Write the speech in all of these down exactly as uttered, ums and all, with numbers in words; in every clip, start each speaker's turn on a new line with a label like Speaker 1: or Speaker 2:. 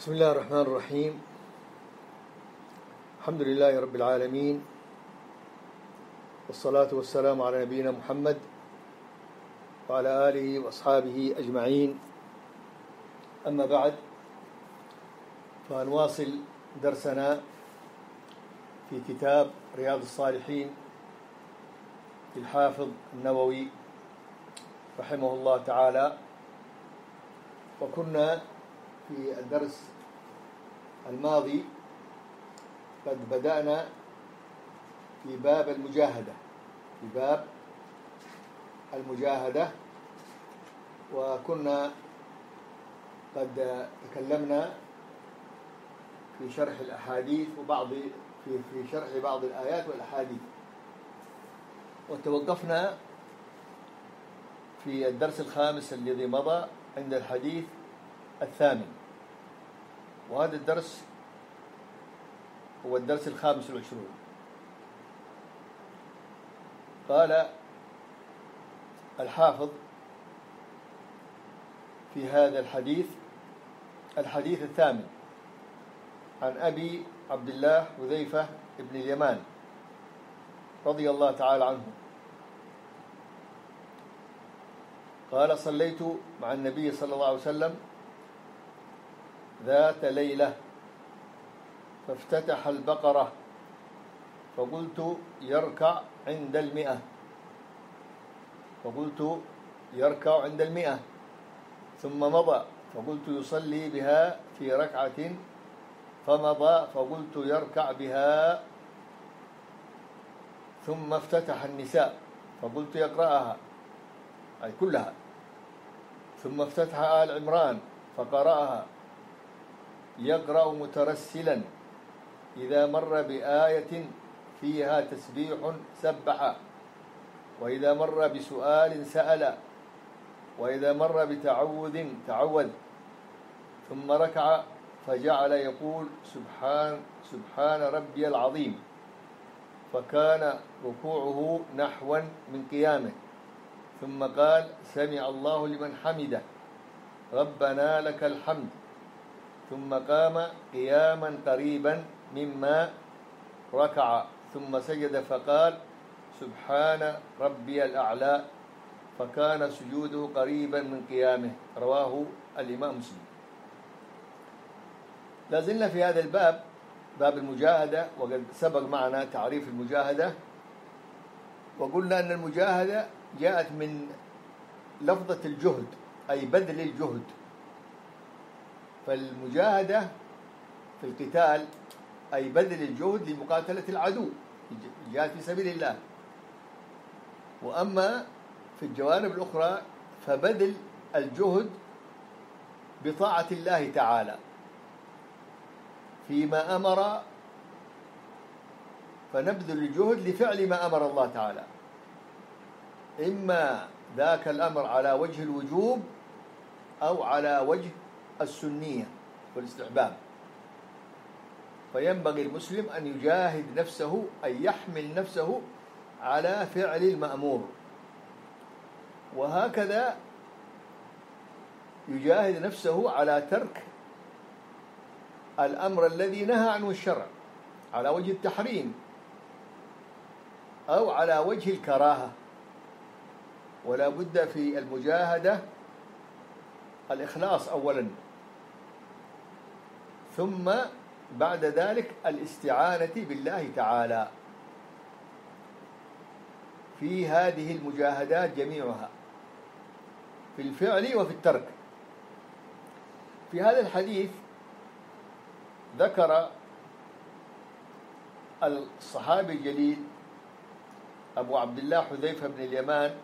Speaker 1: بسم الله الرحمن الرحيم. الحمد لله رب العالمين، والصلاة والسلام على نبينا محمد وعلى آله وأصحابه أجمعين. أما بعد، فنواصل درسنا في كتاب رياض الصالحين للحافظ النووي رحمه الله تعالى. وكنا في الدرس الماضي قد بدأنا في باب المجاهدة في باب المجاهدة وكنا قد تكلمنا في شرح الأحاديث وبعض في في شرح بعض الآيات والأحاديث، وتوقفنا في الدرس الخامس الذي مضى عند الحديث الثامن، وهذا الدرس هو الدرس الخامس والعشرون. قال الحافظ في هذا الحديث الحديث الثامن عن أبي عبد الله حذيفة بن اليمان رضي الله تعالى عنه قال: صليت مع النبي صلى الله عليه وسلم ذات ليلة فافتتح البقرة فقلت يركع عند المئة فقلت يركع عند المئة ثم مضى فقلت يصلي بها في ركعة فمضى فقلت يركع بها ثم افتتح النساء فقلت يقرأها أي كلها ثم افتتح آل عمران فقرأها يقرأ مترسلا إذا مر بآية فيها تسبيح سبح، وإذا مر بسؤال سأل، وإذا مر بتعوذ تعوذ، ثم ركع فجعل يقول سبحان سبحان ربي العظيم، فكان ركوعه نحوا من قيامه، ثم قال سمع الله لمن حمده ربنا لك الحمد، ثم قام قياما قريبا مما ركع، ثم سجد فقال سبحان ربي الأعلى، فكان سجوده قريبا من قيامه. رواه الإمام مسلم. لازلنا في هذا الباب، باب المجاهدة، وقد سبق معنا تعريف المجاهدة، وقلنا أن المجاهدة جاءت من لفظة الجهد أي بذل الجهد. فالمجاهدة في القتال أي بذل الجهد لمقاتلة العدو، الجهاد في سبيل الله. وأما في الجوانب الأخرى فبذل الجهد بطاعة الله تعالى فيما أمر، فنبذل الجهد لفعل ما أمر الله تعالى، إما ذاك الأمر على وجه الوجوب أو على وجه السنية والاستحباب. فينبغي المسلم أن يجاهد نفسه، أن يحمل نفسه على فعل المأمور، وهكذا يجاهد نفسه على ترك الأمر الذي نهى عنه الشرع على وجه التحريم أو على وجه الكراهة. ولا بد في المجاهدة الإخلاص أولا، ثم بعد ذلك الاستعانة بالله تعالى في هذه المجاهدات جميعها، في الفعل وفي الترك. في هذا الحديث ذكر الصحابي الجليل أبو عبد الله حذيفة بن اليمان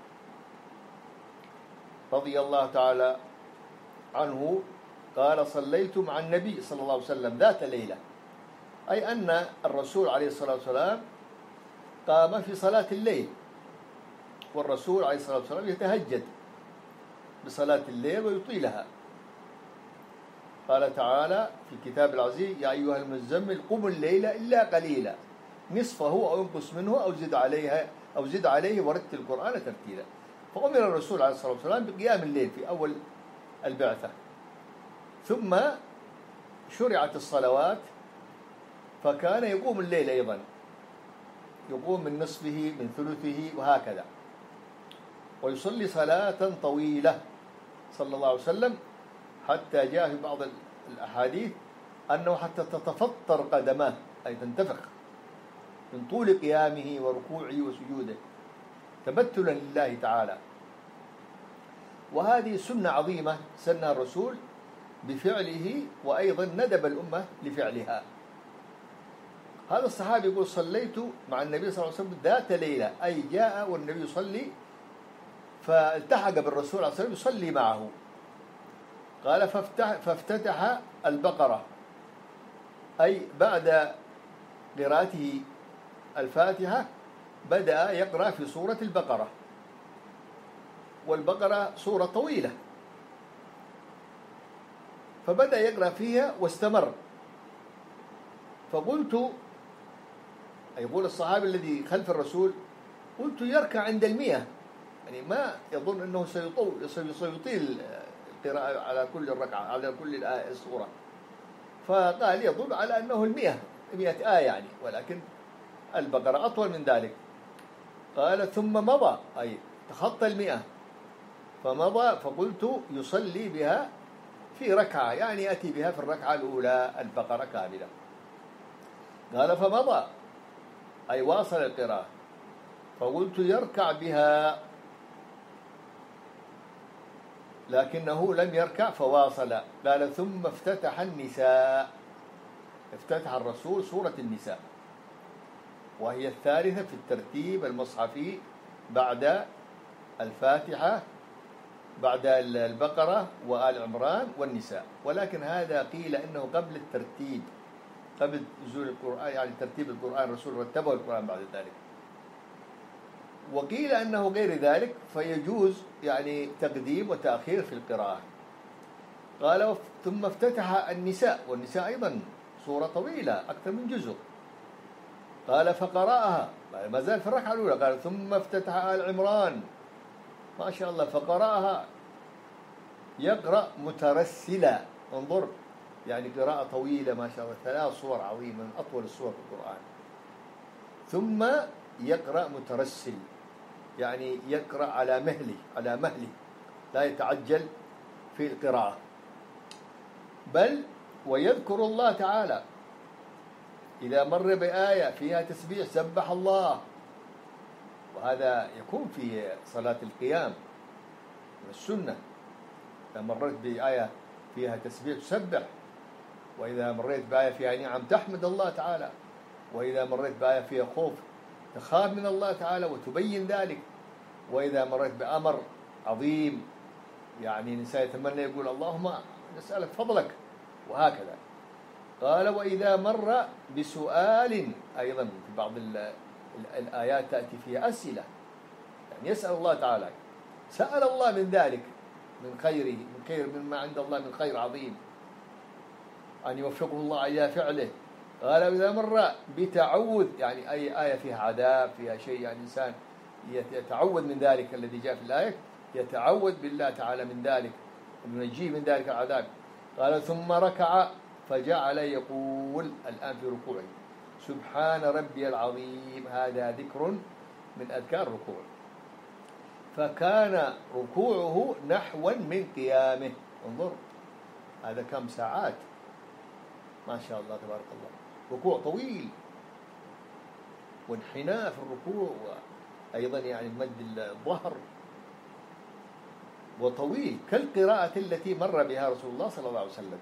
Speaker 1: رضي الله تعالى عنه قال: صليت مع النبي صلى الله عليه وسلم ذات ليلة، أي أن الرسول عليه الصلاة والسلام قام في صلاة الليل، والرسول عليه الصلاة والسلام يتهجد بصلاة الليل ويطيلها. قال تعالى في الكتاب العزيز: يا أيها المزمل قم الليل إلا قليلا نصفه أو انقص منه أو زد عليها أو زد عليه ورتل القرآن ترتيلا. فأمر الرسول عليه الصلاة والسلام بقيام الليل في أول البعثة، ثم شرعت الصلوات فكان يقوم الليل أيضا، يقوم من نصفه من ثلثه وهكذا، ويصلي صلاة طويلة صلى الله عليه وسلم، حتى جاء في بعض الأحاديث أنه حتى تتفطر قدماه، أي تنتفخ من طول قيامه وركوعه وسجوده تبتلا لله تعالى. وهذه سنة عظيمة سنها الرسول بفعله، وأيضا ندب الأمة لفعلها. هذا الصحابي يقول صليت مع النبي صلى الله عليه وسلم ذات ليلة، أي جاء والنبي يصلي فالتحق بالرسول عليه الصلاة والسلام يصلي معه. قال فافتح فافتتح البقرة، أي بعد قراءته الفاتحة بدأ يقرأ في سورة البقرة، والبقرة سورة طويلة، فبدأ يقرأ فيها واستمر. فقلت، يقول الصحابي الذي خلف الرسول، قلت يركع عند المئة، يعني ما يظن أنه سيطول سيطيل القراءة على كل الركعة على كل الآية السورة، فقال يظن على أنه المئة مئة آية يعني، ولكن البقرة أطول من ذلك. قال ثم مضى، أي تخطى المئة فمضى، فقلت يصلي بها في ركعة، يعني يأتي بها في الركعة الأولى البقرة كاملة. قال فمضى، أي واصل القراءة، فقلت يركع بها، لكنه لم يركع فواصل. قال ثم افتتح النساء، افتتح الرسول سورة النساء، وهي الثالثة في الترتيب المصحفي بعد الفاتحة، بعد البقرة وآل عمران والنساء، ولكن هذا قيل إنه قبل الترتيب، قبل نزول القرآن، يعني ترتيب القرآن الرسول رتبه القرآن بعد ذلك. وقيل أنه غير ذلك، فيجوز يعني تقديم وتأخير في القراءة. قال ثم افتتح النساء، والنساء أيضا سورة طويلة أكثر من جزء. قال فقرأها، ما زال في الركعة الأولى. قال ثم افتتح آل عمران، ما شاء الله، فقرأها يقرأ مترسلا، انظر يعني قراءة طويلة ما شاء الله، ثلاث صور عظيمة من أطول الصور في القرآن. ثم يقرأ مترسل، يعني يقرأ على مهله على مهله لا يتعجل في القراءة، بل ويذكر الله تعالى إذا مر بآية فيها تسبيح سبح الله، وهذا يكون في صلاة القيام من السنة. إذا مررت بآية فيها تسبيح تسبح، وإذا مريت بآية فيها نعم تحمد الله تعالى، وإذا مريت بآية فيها خوف تخاف من الله تعالى وتبين ذلك، وإذا مريت بأمر عظيم يعني الإنسان يتمنى يقول اللهم نسألك فضلك، وهكذا. قال وإذا مر بسؤال، أيضا في بعض الآيات تأتي فيها أسئلة، يعني يسأل الله تعالى، سأل الله من ذلك من خيره، من خير مما عند الله من خير عظيم، أن يوفقه الله إلى فعله. قال إذا مر بتعوذ، يعني أي آية فيها عذاب فيها شيء، يعني إنسان يتعوذ من ذلك الذي جاء في الآية، يتعوذ بالله تعالى من ذلك وينجيه من ذلك العذاب. قال ثم ركع فجعل يقول الآن في ركوعه سبحان ربي العظيم، هذا ذكر من أذكار الركوع. فكان ركوعه نحوا من قيامه، انظر هذا كم ساعات، ما شاء الله تبارك الله، ركوع طويل وانحناء في الركوع، وأيضا يعني مد الظهر وطويل كالقراءة التي مر بها رسول الله صلى الله عليه وسلم.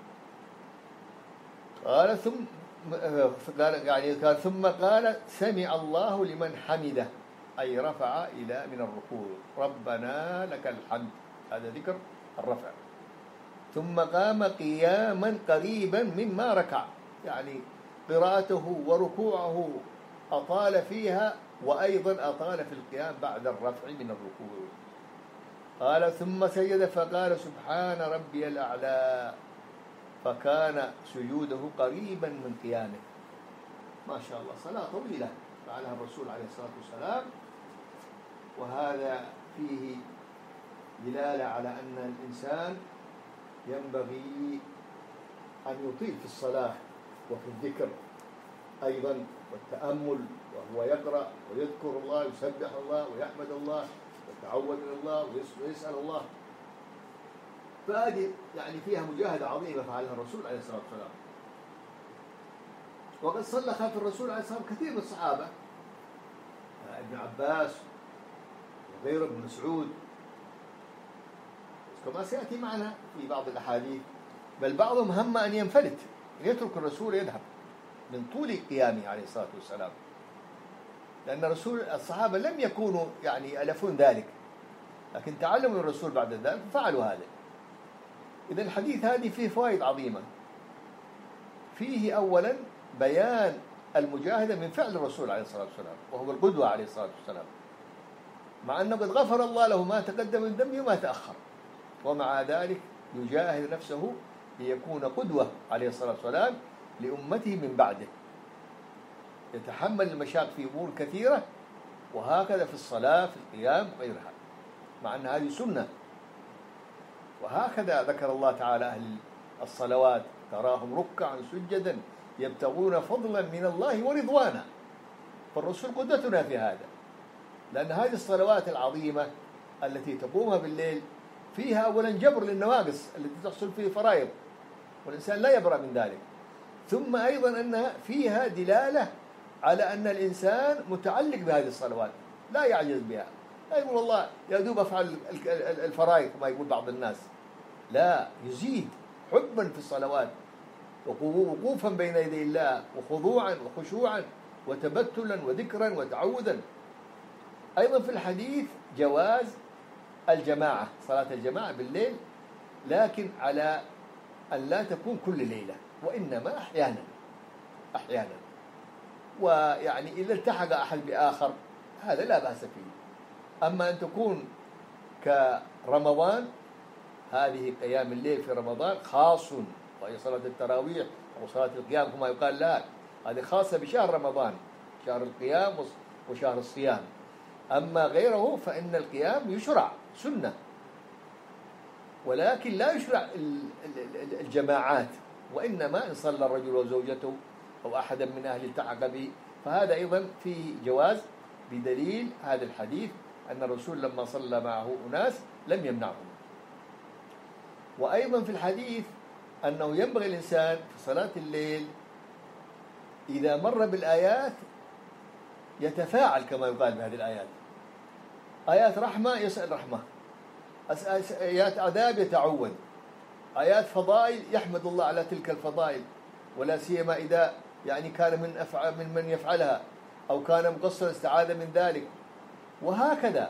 Speaker 1: قال ثم قال يعني قال ثم قال سمع الله لمن حمده، أي رفع إلى من الركوع ربنا لك الحمد، هذا ذكر الرفع. ثم قام قياما قريبا مما ركع، يعني قراءته وركوعه أطال فيها، وأيضا أطال في القيام بعد الرفع من الركوع. قال ثم سجد فقال سبحان ربي الأعلى، فكان سجوده قريبا من قيامه. ما شاء الله صلاة طويلة فعلها الرسول عليه الصلاة والسلام، وهذا فيه دلالة على أن الإنسان ينبغي أن يطيل في الصلاة وفي الذكر أيضا والتأمل، وهو يقرأ ويذكر الله، يسبح الله ويحمد الله ويتعوذ من الله ويسأل الله. فهذه يعني فيها مجاهدة عظيمة فعلها الرسول عليه الصلاة والسلام. وقد صلى خلف الرسول عليه الصلاة والسلام كثير من الصحابة، ابن عباس وغيره، ابن مسعود، كما سيأتي معنا في بعض الأحاديث. بل بعضهم هم أن ينفلت يترك الرسول يذهب من طول قيامه عليه الصلاة والسلام، لأن الرسول الصحابة لم يكونوا يعني يألفون ذلك، لكن تعلموا الرسول بعد ذلك ففعلوا هذا. إذا الحديث هذه فيه فوائد عظيمة. فيه أولا بيان المجاهدة من فعل الرسول عليه الصلاة والسلام، وهو القدوة عليه الصلاة والسلام، مع أنه قد غفر الله له ما تقدم من ذنبه وما تأخر، ومع ذلك يجاهد نفسه ليكون قدوة عليه الصلاة والسلام لأمته من بعده، يتحمل المشاق في أمور كثيرة، وهكذا في الصلاة في القيام وغيرها، مع أن هذه سنة. وهكذا ذكر الله تعالى أهل الصلوات تراهم ركعا سجدا يبتغون فضلا من الله ورضوانا. فالرسول قدوتنا في هذا، لأن هذه الصلوات العظيمة التي تقومها بالليل فيها أولا جبر للنواقص التي تحصل فيه فرائض، والإنسان لا يبرأ من ذلك. ثم أيضا أنها فيها دلالة على أن الإنسان متعلق بهذه الصلوات، لا يعجز بها، لا يقول والله يا دوب أفعل الفرائض كما يقول بعض الناس، لا، يزيد حبا في الصلوات ووقوفا بين يدي الله وخضوعا وخشوعا وتبتلا وذكرا وتعوذا. أيضا في الحديث جواز الجماعة، صلاة الجماعة بالليل، لكن على أن لا تكون كل ليلة، وإنما أحيانا أحيانا ويعني إذا التحق أحد بآخر هذا لا بأس فيه. أما أن تكون كرمضان، هذه قيام الليل في رمضان خاص، وهي صلاة التراويح أو صلاة القيام كما يقال لها، هذه خاصة بشهر رمضان، شهر القيام وشهر الصيام. أما غيره فإن القيام يشرع سنة، ولكن لا يشرع الجماعات، وإنما إن صلى الرجل وزوجته أو أحدا من أهل التحق به فهذا أيضا فيه جواز، بدليل هذا الحديث أن الرسول لما صلى معه أناس لم يمنعهم. وأيضا في الحديث أنه ينبغي الإنسان في صلاة الليل إذا مر بالآيات يتفاعل كما يقال بهذه الآيات، آيات رحمة يسأل رحمة، آيات عذاب يتعوذ، آيات فضائل يحمد الله على تلك الفضائل، ولا سيما إذا يعني كان من أفعل من من يفعلها أو كان مقصرا استعاذ من ذلك، وهكذا.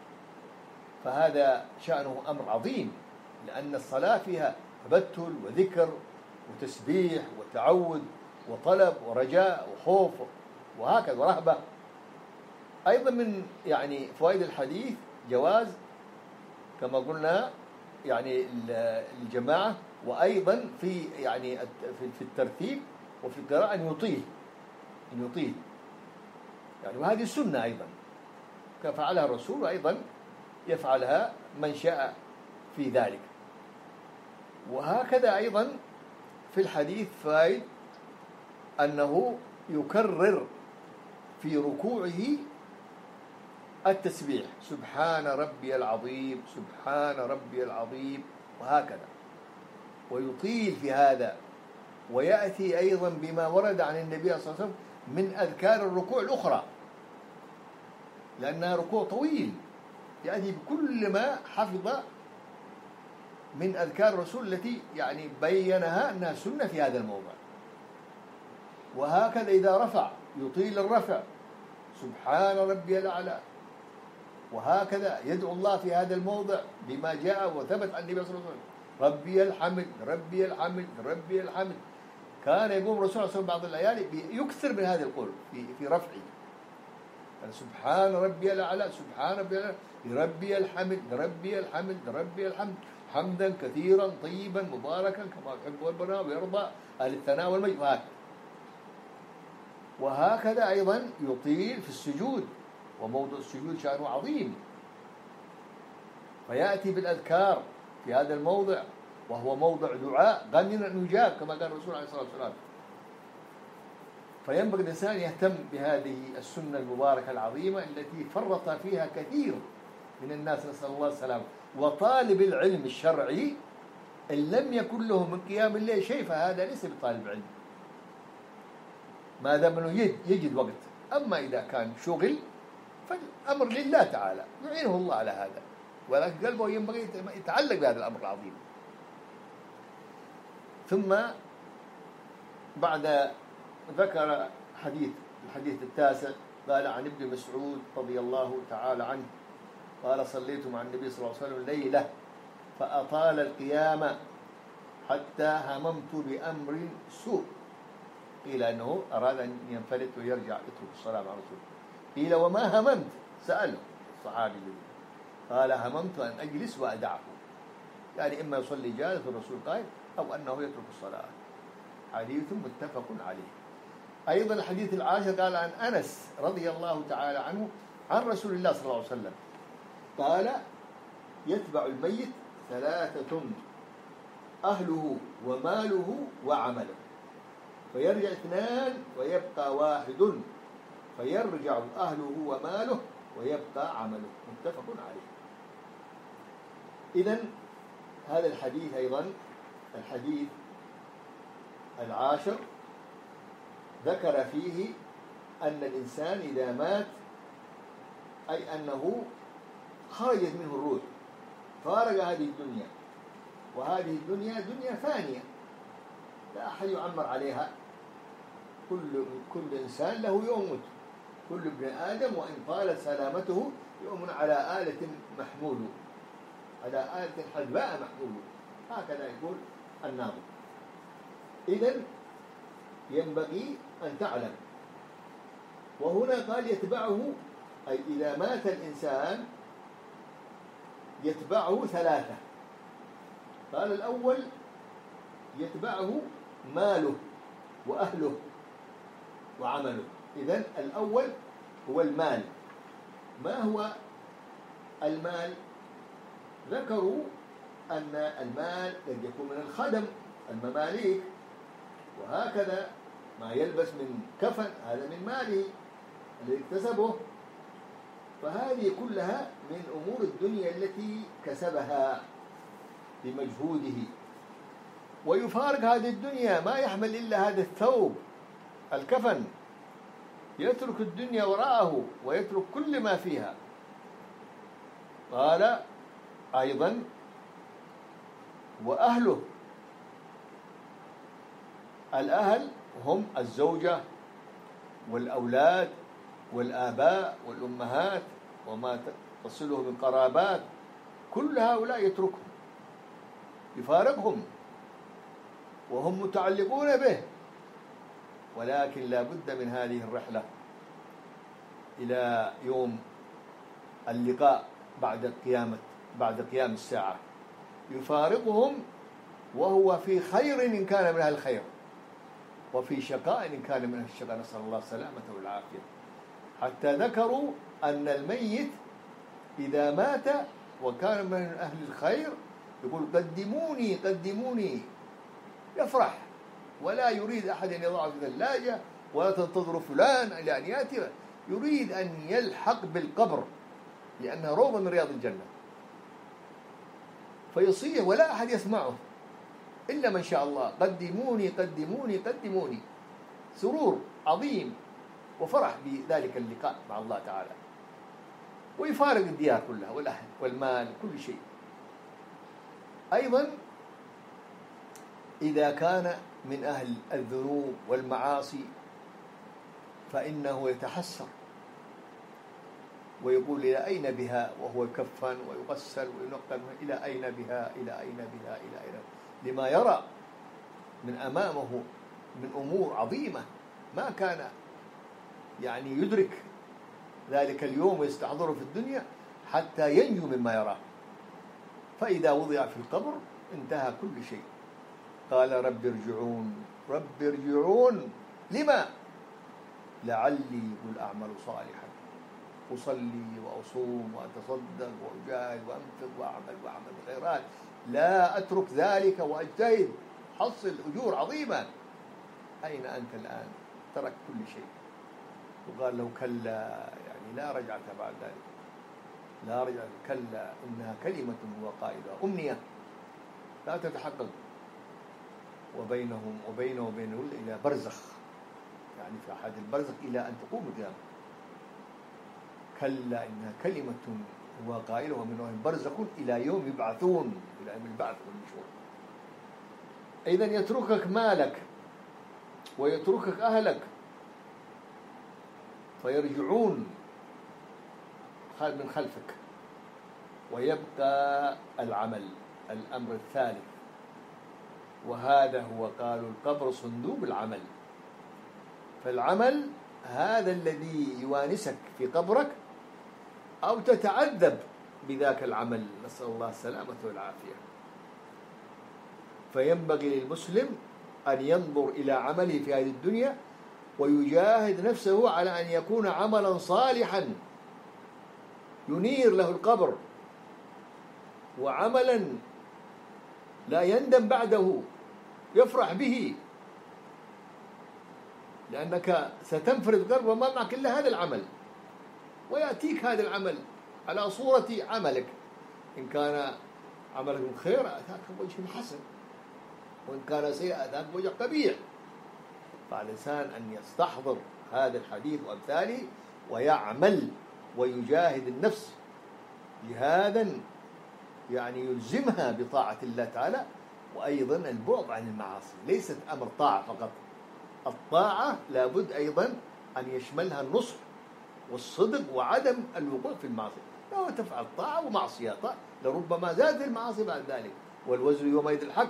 Speaker 1: فهذا شأنه أمر عظيم، لأن الصلاة فيها تبتل وذكر وتسبيح وتعوذ وطلب ورجاء وخوف وهكذا ورهبة. أيضا من يعني فوائد الحديث جواز كما قلنا يعني الجماعة، وأيضا في يعني في الترتيب وفي القراءة أن يطيل أن يطيل يعني، وهذه السنة أيضا كفعلها الرسول، وأيضا يفعلها من شاء في ذلك. وهكذا أيضا في الحديث فائد أنه يكرر في ركوعه التسبيح، سبحان ربي العظيم سبحان ربي العظيم، وهكذا، ويطيل في هذا. ويأتي أيضا بما ورد عن النبي صلى الله عليه وسلم من أذكار الركوع الأخرى، لأنها ركوع طويل، يأتي بكل ما حفظ من أذكار الرسول التي يعني بينها أنها سنة في هذا الموضع. وهكذا إذا رفع يطيل الرفع، سبحان ربي الأعلى، وهكذا يدعو الله في هذا الموضع بما جاء وثبت عن النبي صلى الله عليه وسلم، ربي الحمد ربي الحمد ربي الحمد. كان يقوم الرسول صلى الله عليه وسلم بعض الليالي يكثر من هذا القول في في رفعه، يعني سبحان ربي الأعلى سبحان ربي الأعلى ربي الحمد ربي الحمد ربي الحمد حمدا كثيرا طيبا مباركا كما يحب ربنا ويرضى أهل الثناء والمجد. وهكذا أيضا يطيل في السجود، وموضوع السجود شأنه عظيم، فيأتي بالأذكار في هذا الموضع، وهو موضع دعاء غني أن يجاب كما قال الرسول عليه الصلاة والسلام. فينبغي الإنسان يهتم بهذه السنة المباركة العظيمة التي فرط فيها كثير من الناس، نسأل الله السلامة. وطالب العلم الشرعي إن لم يكن له من قيام الليل شيء فهذا ليس بطالب علم، ما دام أنه يجد وقت. أما إذا كان شغل فالأمر لله تعالى، يعينه الله على هذا، ولكن قلبه ينبغي يتعلق بهذا الأمر العظيم. ثم بعد ذكر حديث الحديث التاسع، قال عن ابن مسعود رضي الله تعالى عنه قال صليت مع النبي صلى الله عليه وسلم ليلة فأطال القيام حتى هممت بأمر سوء. قيل أنه أراد أن ينفلت ويرجع يترك الصلاة مع رسول. قيل وما هممت؟ سأله الصحابي قال هممت أن أجلس وأدعه، يعني إما يصلي جالس الرسول قائم أو أنه يترك الصلاة. حديث متفق عليه. أيضا الحديث العاشر قال عن أنس رضي الله تعالى عنه عن رسول الله صلى الله عليه وسلم قال يتبع الميت ثلاثة أهله وماله وعمله، فيرجع اثنان ويبقى واحد، فيرجع أهله وماله ويبقى عمله، متفق عليه. إذن هذا الحديث أيضا الحديث العاشر ذكر فيه أن الإنسان إذا مات أي أنه خرجت منه الروح، فارق هذه الدنيا، وهذه الدنيا دنيا فانية لا أحد يعمر عليها، كل كل إنسان له يوم، كل ابن آدم وإن طالت سلامته يوم على آلة محمول، على آلة حدباء محمول، هكذا يقول الناظم. إذن ينبغي أن تعلم. وهنا قال يتبعه، أي إذا مات الإنسان يتبعه ثلاثة. قال الأول يتبعه ماله وأهله وعمله. إذن الأول هو المال. ما هو المال؟ ذكروا أن المال قد يكون من الخدم المماليك، وهكذا ما يلبس من كفن هذا من ماله الذي اكتسبه، فهذه كلها من أمور الدنيا التي كسبها بمجهوده. ويفارق هذه الدنيا ما يحمل إلا هذا الثوب الكفن، يترك الدنيا وراءه ويترك كل ما فيها. قال أيضا وأهله. الأهل هم الزوجة والأولاد والآباء والأمهات وما تصله من قرابات، كل هؤلاء يتركهم يفارقهم وهم متعلقون به، ولكن لا بد من هذه الرحلة إلى يوم اللقاء بعد قيامة بعد قيام الساعة، يفارقهم وهو في خير إن كان من أهل الخير، وفي شقاء إن كان من أهل الشقاء، نسأل الله السلامة والعافية. حتى ذكروا أن الميت إذا مات وكان من أهل الخير يقول قدموني قدموني، يفرح ولا يريد أحد أن يضعه في ثلاجة ولا تنتظر فلان إلى أن يأتي، يريد أن يلحق بالقبر لأنها روضة من رياض الجنة، فيصيح ولا أحد يسمعه إلا من شاء الله، قدموني قدموني قدموني، سرور عظيم وفرح بذلك اللقاء مع الله تعالى، ويفارق الديار كلها والأهل والمال كل شيء. أيضا إذا كان من أهل الذنوب والمعاصي فإنه يتحسر ويقول إلى أين بها، وهو يكفن ويغسل وينقل إلى أين بها إلى أين بها إلى أين، لما يرى من أمامه من أمور عظيمة ما كان يعني يدرك ذلك اليوم ويستحضره في الدنيا حتى ينجو مما يراه. فإذا وضع في القبر انتهى كل شيء. قال رب ارجعون رب ارجعون لما لعلي قل أعمل صالحا أصلي وأصوم وأتصدق وأجاهد وأنفق وأعمل وأعمل خيرات لا أترك ذلك وأجتهد حصل أجور عظيمة. أين أنت الآن؟ ترك كل شيء. وقال له كلا، يعني لا رجعة بعد ذلك، لا رجعة، كلا إنها كلمة هو قائلها، أمنية لا تتحقق، وبينهم وبينه وبينه إلى برزخ، يعني في أحد البرزخ إلى أن تقوم القيامة. كلا إنها كلمة هو قائلها من وهم برزخ إلى يوم يبعثون، إلى يوم البعث والنشور. إذن يتركك مالك ويتركك أهلك فيرجعون من خلفك، ويبقى العمل، الأمر الثالث، وهذا هو قالوا القبر صندوق العمل. فالعمل هذا الذي يوانسك في قبرك أو تتعذب بذاك العمل، نسأل الله السلامة والعافية. فينبغي للمسلم أن ينظر إلى عمله في هذه الدنيا ويجاهد نفسه على أن يكون عملا صالحا ينير له القبر، وعملا لا يندم بعده، يفرح به، لأنك ستنفرد قرب وما معك إلا هذا العمل، ويأتيك هذا العمل على صورة عملك. إن كان عملك من خير أتاك بوجه حسن، وإن كان سيء أتاك بوجه قبيح. فالإنسان أن يستحضر هذا الحديث وأمثاله ويعمل ويجاهد النفس جهادا يعني يلزمها بطاعة الله تعالى، وأيضا البعد عن المعاصي. ليست أمر طاعة فقط، الطاعة لابد أيضا أن يشملها النصح والصدق وعدم الوقوع في المعاصي. لو تفعل طاعة ومعصية لربما زادت المعاصي بعد ذلك، والوزن يومئذ الحق.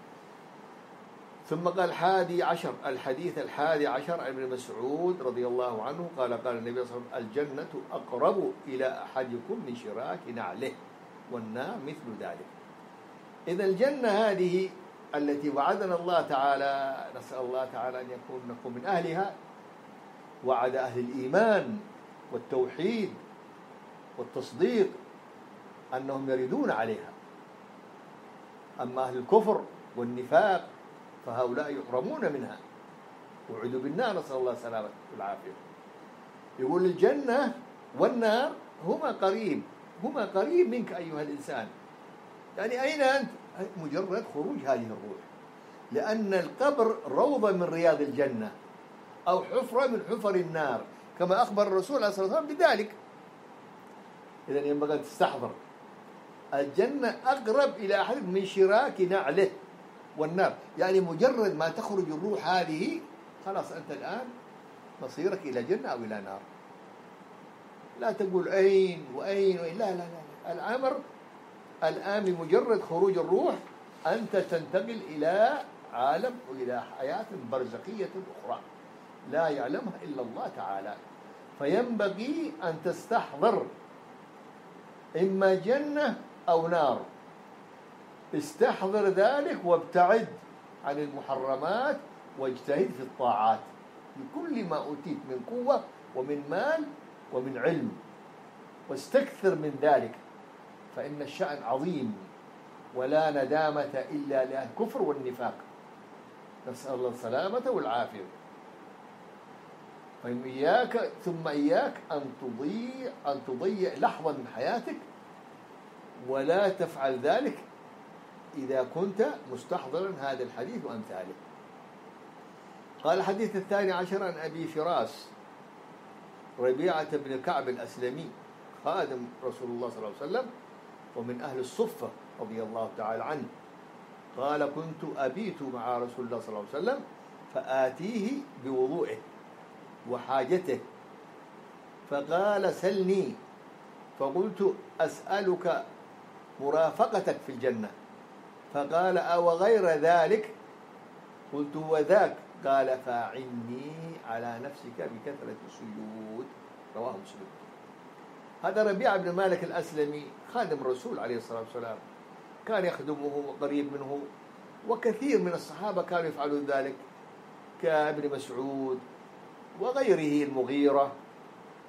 Speaker 1: ثم قال الحادي عشر، الحديث الحادي عشر عن ابن مسعود رضي الله عنه قال قال النبي صلى الله عليه وسلم: الجنة أقرب إلى أحدكم من شراك نعله، والنار مثل ذلك. إذا الجنة هذه التي وعدنا الله تعالى، نسأل الله تعالى أن يكون نكون من أهلها، وعد أهل الإيمان والتوحيد والتصديق أنهم يردون عليها. أما أهل الكفر والنفاق فهؤلاء يحرمون منها، وعدوا بالنار، نسأل الله السلامة والعافية. يقول الجنة والنار هما قريب، هما قريب منك أيها الإنسان. يعني أين أنت؟ مجرد خروج هذه الروح، لأن القبر روضة من رياض الجنة أو حفرة من حفر النار، كما أخبر الرسول عليه الصلاة والسلام بذلك. إذن ينبغي أن تستحضر الجنة أقرب إلى أحد من شراك نعله، والنار يعني مجرد ما تخرج الروح هذه خلاص أنت الآن مصيرك إلى جنة أو إلى نار. لا تقول أين وأين وأين، لا لا لا، الأمر الآن بمجرد خروج الروح أنت تنتقل إلى عالم وإلى حياة برزخية أخرى لا يعلمها إلا الله تعالى. فينبغي أن تستحضر إما جنة أو نار، استحضر ذلك وابتعد عن المحرمات واجتهد في الطاعات بكل ما أوتيت من قوة ومن مال ومن علم، واستكثر من ذلك، فإن الشأن عظيم ولا ندامة إلا لأهل الكفر والنفاق، نسأل الله السلامة والعافية. فإياك ثم إياك أن تضيع أن تضيع لحظة من حياتك، ولا تفعل ذلك إذا كنت مستحضرا هذا الحديث وأمثاله. قال الحديث الثاني عشر عن أبي فراس ربيعة بن كعب الأسلمي خادم رسول الله صلى الله عليه وسلم ومن أهل الصفة رضي الله تعالى عنه، قال: كنت أبيت مع رسول الله صلى الله عليه وسلم فآتيه بوضوئه وحاجته، فقال: سلني. فقلت: أسألك مرافقتك في الجنة. فقال: أو غير ذلك؟ قلت: وذاك. قال: فاعني على نفسك بكثرة السجود. رواه مسلم. هذا ربيعة بن مالك الأسلمي خادم الرسول عليه الصلاة والسلام، كان يخدمه وقريب منه، وكثير من الصحابة كانوا يفعلون ذلك كابن مسعود وغيره، المغيرة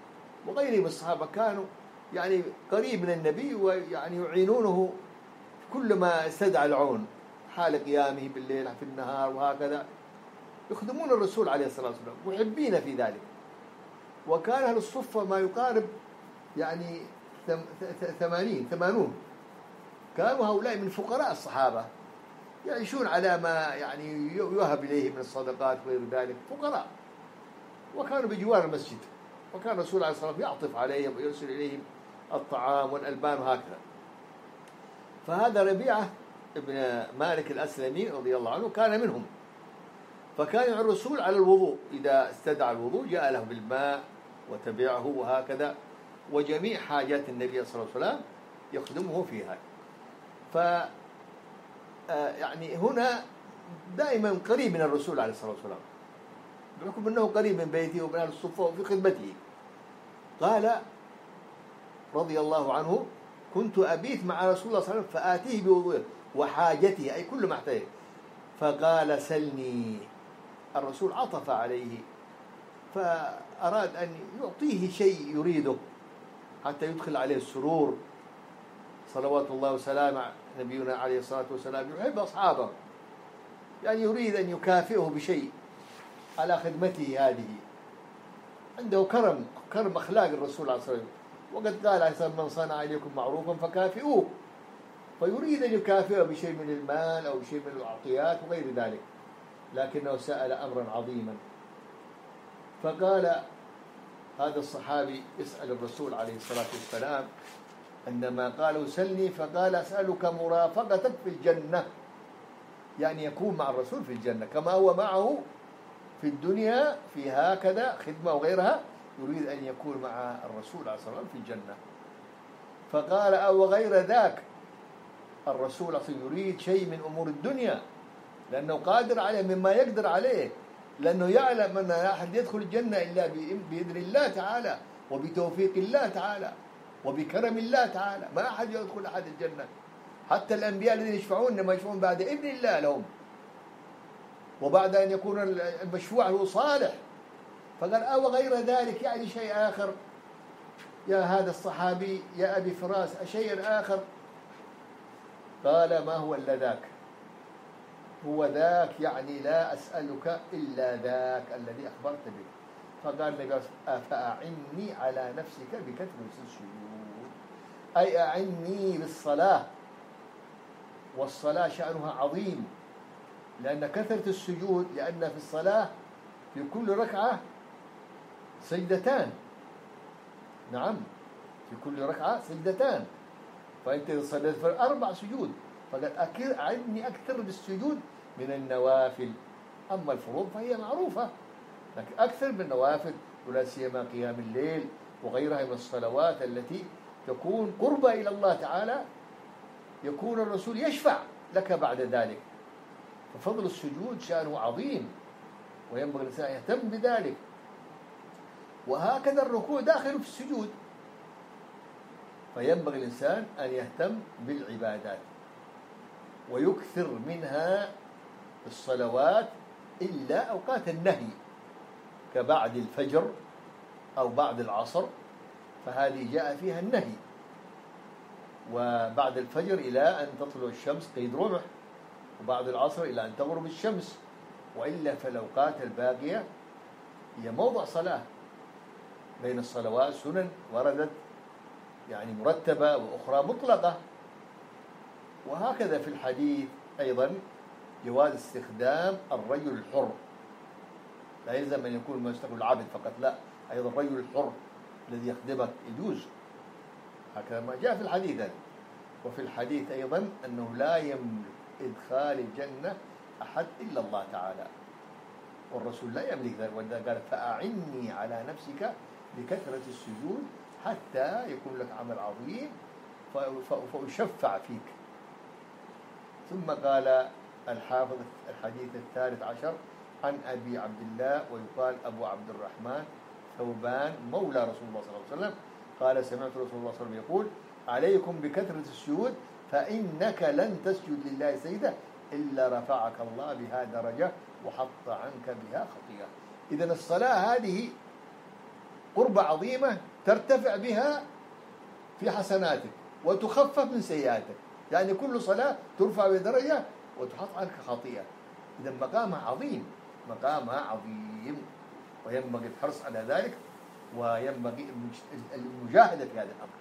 Speaker 1: وغيره من الصحابة، كانوا يعني قريب من النبي ويعني يعينونه كل ما استدعى العون حال قيامه بالليل في النهار وهكذا يخدمون الرسول عليه الصلاة والسلام محبين في ذلك. وكان أهل الصفة ما يقارب يعني ثمانين ثمانون، كانوا هؤلاء من فقراء الصحابة يعيشون على ما يعني يوهب إليه من الصدقات وغير ذلك، فقراء، وكانوا بجوار المسجد، وكان الرسول عليه الصلاة والسلام يعطف عليهم ويرسل إليهم الطعام والألبان وهكذا. فهذا ربيعة ابن مالك الأسلمي رضي الله عنه كان منهم، فكان يدعو الرسول على الوضوء، إذا استدعى الوضوء جاء له بالماء وتبعه وهكذا، وجميع حاجات النبي صلى الله عليه وسلم يخدمه فيها. ف يعني هنا دائما قريب من الرسول عليه الصلاة والسلام بحكم أنه قريب من بيته ومن أهل الصفة وفي خدمته. قال رضي الله عنه: كنت أبيت مع رسول الله صلى الله عليه وسلم فآتيه بوضوءه وحاجته، أي كل ما احتاج، فقال: سلني. الرسول عطف عليه فأراد أن يعطيه شيء يريده حتى يدخل عليه السرور، صلوات الله وسلامه. نبينا عليه الصلاة والسلام يحب أصحابه، يعني يريد أن يكافئه بشيء على خدمته هذه. عنده كرم كرم أخلاق الرسول عليه الصلاة والسلام، وقد قال عليه الصلاة والسلام: من صنع إليكم معروفا فكافئوه. فيريد أن يكافئه بشيء من المال أو بشيء من العطيات وغير ذلك، لكنه سأل أمرا عظيما. فقال هذا الصحابي يسأل الرسول عليه الصلاة والسلام عندما قالوا: سلني، فقال: أسألك مرافقتك في الجنة، يعني يكون مع الرسول في الجنة كما هو معه في الدنيا في هكذا خدمة وغيرها، يريد أن يكون مع الرسول عليه الصلاة والسلام في الجنة. فقال: أو غير ذاك. الرسول أصلا يريد شيء من أمور الدنيا لأنه قادر عليه مما يقدر عليه، لأنه يعلم أن لا أحد يدخل الجنة إلا بإذن الله تعالى وبتوفيق الله تعالى وبكرم الله تعالى. ما أحد يدخل أحد الجنة، حتى الأنبياء الذين يشفعون إنما يشفعون بعد إذن الله لهم وبعد أن يكون المشفوع هو صالح. فقال: أو غير ذلك، يعني شيء آخر يا هذا الصحابي يا أبي فراس، شيء آخر. قال: ما هو إلا ذاك، هو ذاك، يعني لا أسألك إلا ذاك الذي أخبرت به. فقال النبي: فأعني على نفسك بكثرة السجود، أي أعني بالصلاة، والصلاة شأنها عظيم، لأن كثرة السجود، لأن في الصلاة في كل ركعة سجدتان. نعم، في كل ركعة سجدتان، فأنت إذا صليت في أربع سجود. فقال: أعني أكثر بالسجود من النوافل، أما الفروض فهي معروفة، لكن أكثر من النوافل، ولا سيما قيام الليل وغيرها من الصلوات التي تكون قربة إلى الله تعالى، يكون الرسول يشفع لك بعد ذلك. ففضل السجود شأنه عظيم، وينبغي الإنسان يهتم بذلك. وهكذا الركوع داخل في السجود، فينبغي الإنسان أن يهتم بالعبادات ويكثر منها الصلوات، إلا أوقات النهي كبعد الفجر أو بعد العصر، فهذه جاء فيها النهي. وبعد الفجر إلى أن تطلع الشمس قيد رمح، وبعد العصر إلى أن تغرب الشمس، وإلا فالأوقات الباقية هي موضع صلاة. بين الصلوات سنن وردت يعني مرتبة وأخرى مطلقة. وهكذا في الحديث أيضا جواز استخدام الرجل الحر، لا يلزم أن يكون ما يستخدم العبد فقط، لا، أيضا الرجل الحر الذي يخدمك يجوز، هكذا ما جاء في الحديث. وفي الحديث أيضا أنه لا يملك إدخال الجنة أحد إلا الله تعالى، والرسول لا يملك ذلك، ولذلك قال: فأعني على نفسك بكثرة السجود حتى يكون لك عمل عظيم فأشفع فيك. ثم قال الحافظ الحديث الثالث عشر عن أبي عبد الله، ويقال أبو عبد الرحمن ثوبان مولى رسول الله صلى الله عليه وسلم، قال: سمعت رسول الله صلى الله عليه وسلم يقول: عليكم بكثرة السجود فإنك لن تسجد لله سجدة إلا رفعك الله بها درجة وحط عنك بها خطيئة. إذن الصلاة هذه قربة عظيمة ترتفع بها في حسناتك وتخفف من سيئاتك. يعني كل صلاة ترفع بدرجة وتحط عنك خطيئة. إذا مقامها عظيم، مقامها عظيم، وينبغي الحرص على ذلك، وينبغي المجاهدة في هذا الأمر.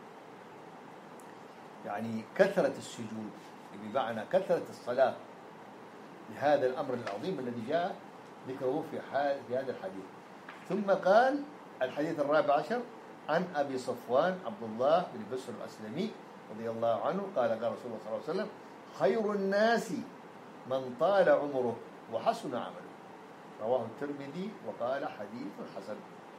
Speaker 1: يعني كثرة السجود بمعنى كثرة الصلاة لهذا الأمر العظيم الذي جاء ذكره في حال في هذا الحديث. ثم قال الحديث الرابع عشر عن أبي صفوان عبد الله بن بسر الأسلمي رضي الله عنه قال قال رسول الله صلى الله عليه وسلم: خير الناس من طال عمره وحسن عمله. رواه الترمذي وقال حديث حسن.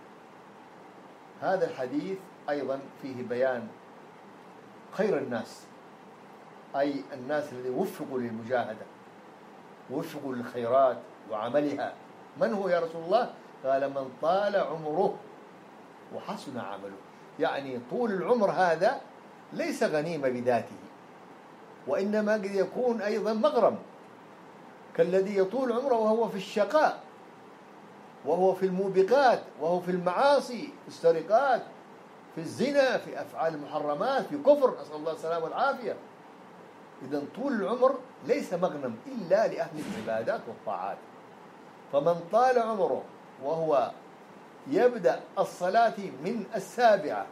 Speaker 1: هذا الحديث أيضا فيه بيان خير الناس، أي الناس الذين وفقوا للمجاهدة، وفقوا للخيرات وعملها. من هو يا رسول الله؟ قال: من طال عمره وحسن عمله. يعني طول العمر هذا ليس غنيمة بذاته، وإنما قد يكون أيضا مغرم، كالذي يطول عمره وهو في الشقاء، وهو في الموبقات، وهو في المعاصي، في السرقات، في الزنا، في أفعال المحرمات، في كفر، نسأل الله السلامة والعافية. إذن طول العمر ليس مغنم إلا لأهل العبادات والطاعات. فمن طال عمره وهو يبدأ الصلاة من السابعة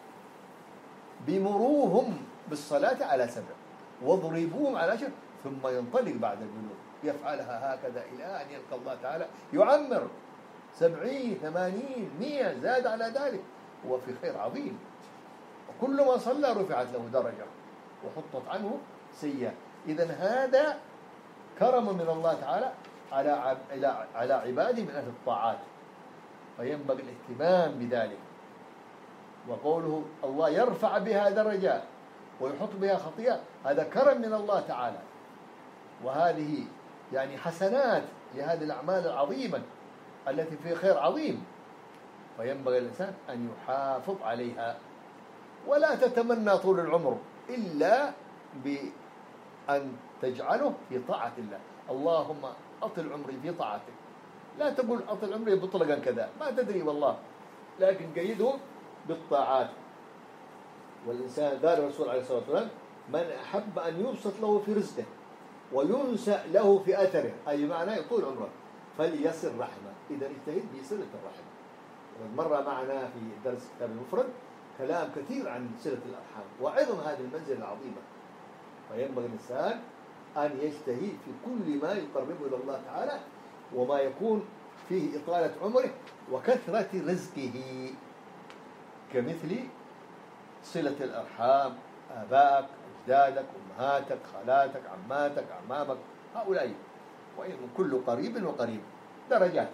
Speaker 1: بمروهم بالصلاة على سبع واضربوهم على عشر ثم ينطلق بعد البلوغ، يفعلها هكذا إلى أن يلقى الله تعالى، يعمر سبعين ثمانين مئة زاد على ذلك، هو في خير عظيم. وكل ما صلى رفعت له درجة وحطت عنه سيئة. إذن هذا كرم من الله تعالى على على عباده من أهل الطاعات، فينبغي الاهتمام بذلك. وقوله الله يرفع بها درجة ويحط بها خطيئة، هذا كرم من الله تعالى، وهذه يعني حسنات لهذه الأعمال العظيمة التي فيها خير عظيم، فينبغي الإنسان أن يحافظ عليها، ولا تتمنى طول العمر إلا بأن تجعله في طاعة الله. اللهم أطل عمري في طاعتك، لا تقول أطل عمري مطلقا كذا، ما تدري والله، لكن قيده بالطاعات. والإنسان قال الرسول عليه الصلاة والسلام: من أحب أن يبسط له في رزقه وينسأ له في أثره، أي معنى يطول عمره، فليصل رحمه. إذا اجتهد بصلة الرحم. مر معنا في درس كتاب المفرد كلام كثير عن صلة الأرحام وعظم هذه المنزلة العظيمة، فينبغي الإنسان أن يجتهد في كل ما يقربه إلى الله تعالى، وما يكون فيه إطالة عمره وكثرة رزقه، كمثل صلة الأرحام، آبائك، أجدادك، أمهاتك، خالاتك، عماتك، عمامك، هؤلاء، وإن كل قريب وقريب درجات.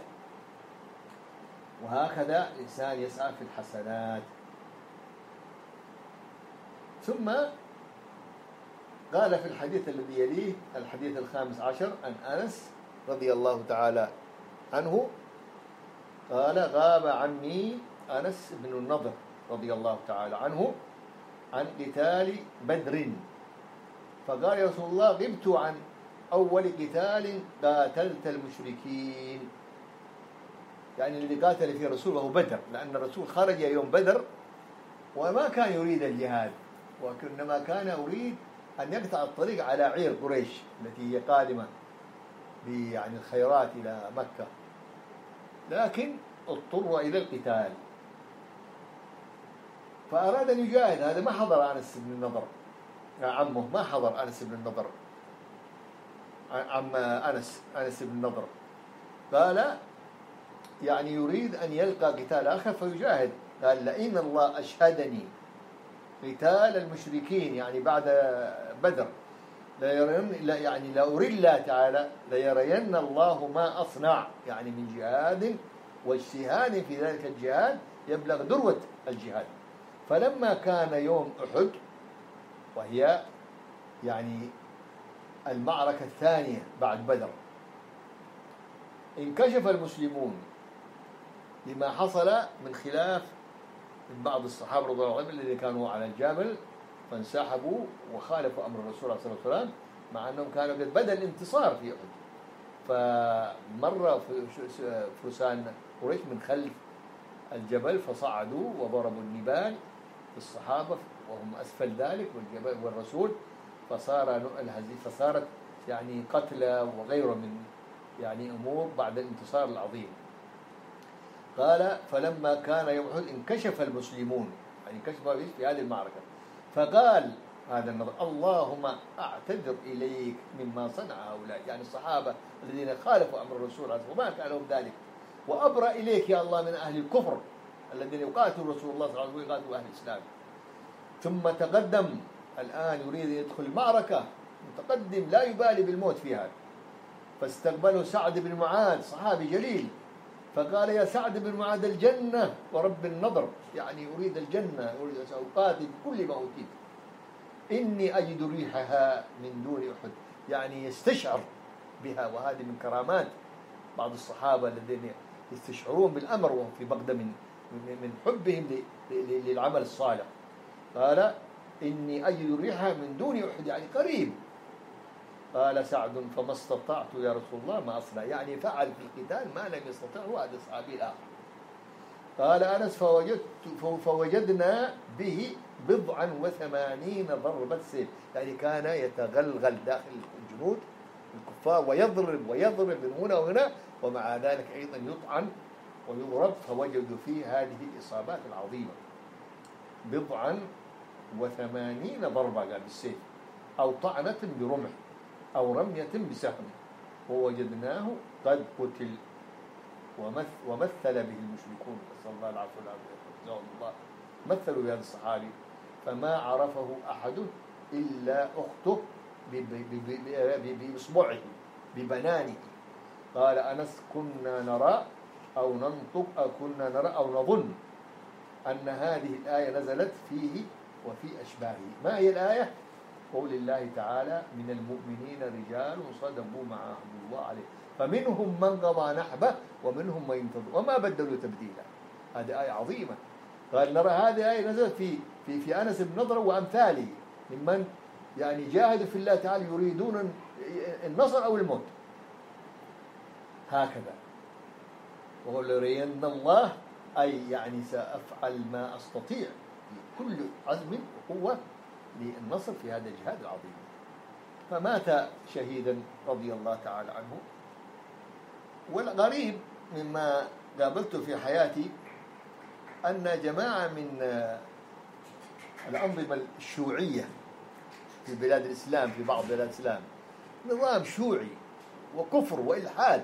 Speaker 1: وهكذا الإنسان يسعى في الحسنات. ثم قال في الحديث الذي يليه الحديث الخامس عشر عن أنس رضي الله تعالى عنه قال: غاب عني أنس بن النضر رضي الله تعالى عنه عن قتال بدر، فقال: يا رسول الله غبت عن أول قتال قاتلت المشركين. يعني اللي قاتل فيه الرسول وهو بدر، لأن الرسول خرج يوم بدر وما كان يريد الجهاد، وإنما كان يريد أن يقطع الطريق على عير قريش التي هي قادمة يعني الخيرات إلى مكة، لكن اضطر إلى القتال فأراد أن يجاهد. هذا ما حضر أنس بن النضر، عمه ما حضر أنس بن النضر، عم أنس أنس بن النضر قال يعني يريد أن يلقى قتال آخر فيجاهد. قال: لئن الله أشهدني قتال المشركين يعني بعد بدر ليرين، يعني لا أريد الله تعالى ليرين الله ما أصنع، يعني من جهاد واجتهاد في ذلك الجهاد يبلغ ذروة الجهاد. فلما كان يوم أحد وهي يعني المعركة الثانية بعد بدر، انكشف المسلمون لما حصل من خلاف من بعض الصحابة رضي الله عنهم الذين كانوا على الجبل فانسحبوا وخالفوا أمر الرسول صلى الله عليه وسلم، مع أنهم كانوا قد بدأ الانتصار في أحد. فمر فرسان قريش من خلف الجبل فصعدوا وضربوا النبال في الصحابة وهم أسفل ذلك والجبل والرسول، فصار الهزيمة، فصارت يعني قتلى وغيره من يعني أمور بعد الانتصار العظيم. قال فلما كان يوم أحد انكشف المسلمون، يعني انكشف في هذه المعركة، فقال هذا النظر اللهم أعتذر إليك مما صنع هؤلاء، يعني الصحابة الذين خالفوا أمر الرسول عليه الصلاة والسلام وما كان لهم ذلك، وأبرأ إليك يا الله من أهل الكفر الذين يقاتلوا رسول الله صلى الله عليه وسلم ويقاتلوا أهل الإسلام. ثم تقدم، الآن يريد أن يدخل المعركة، متقدم لا يبالي بالموت فيها. فاستقبله سعد بن معاذ صحابي جليل، فقال يا سعد بن معاذ الجنة ورب النضر، يعني أريد الجنة، أريد أن أقاتل بكل ما أوتيت، إني أجد ريحها من دون أحد، يعني يستشعر بها. وهذه من كرامات بعض الصحابة الذين يستشعرون بالأمر وهم في بغدة من من حبهم للعمل الصالح. قال إني أجد ريحها من دون أحد، يعني قريب. قال سعد فما استطعت يا رسول الله ما أصنع، يعني فعل في القتال ما لم يستطعه هذا الصحابي الآخر. قال أنس فوجدت فوجدنا به بضعا وثمانين ضربة سيف، يعني كان يتغلغل داخل الجنود الكفار ويضرب ويضرب من هنا وهنا، ومع ذلك أيضا يطعن ويضرب. فوجدوا فيه هذه الإصابات العظيمة، بضعا وثمانين ضربة قال بالسيف، أو طعنة برمح، أو رمية بسهم، ووجدناه قد قتل ومثل به المشركون، نسأل الله العفو والعافية، الله مثلوا بهذا الصحابي، فما عرفه أحد إلا أخته بإصبعه ببنانه. قال أنس كنا نرى أو ننطق أو كنا نرى أو نظن أن هذه الآية نزلت فيه وفي أشباهه. ما هي الآية؟ قول الله تعالى من المؤمنين رجال صدقوا ما عاهدوا الله عليه فمنهم من قضى نحبه ومنهم من ينتظر وما بدلوا تبديلا. هذه آية عظيمة. قال نرى هذه آية نزلت في في في أنس بن نضرة وأمثاله ممن يعني جاهدوا في الله تعالى يريدون النصر أو الموت. هكذا وقال يرين الله أي يعني سأفعل ما أستطيع بكل عزم وقوة للنصر في هذا الجهاد العظيم. فمات شهيدا رضي الله تعالى عنه. والغريب مما قابلته في حياتي أن جماعة من الأنظمة الشيوعية في بلاد الإسلام، في بعض بلاد الإسلام، نظام شيوعي وكفر وإلحاد،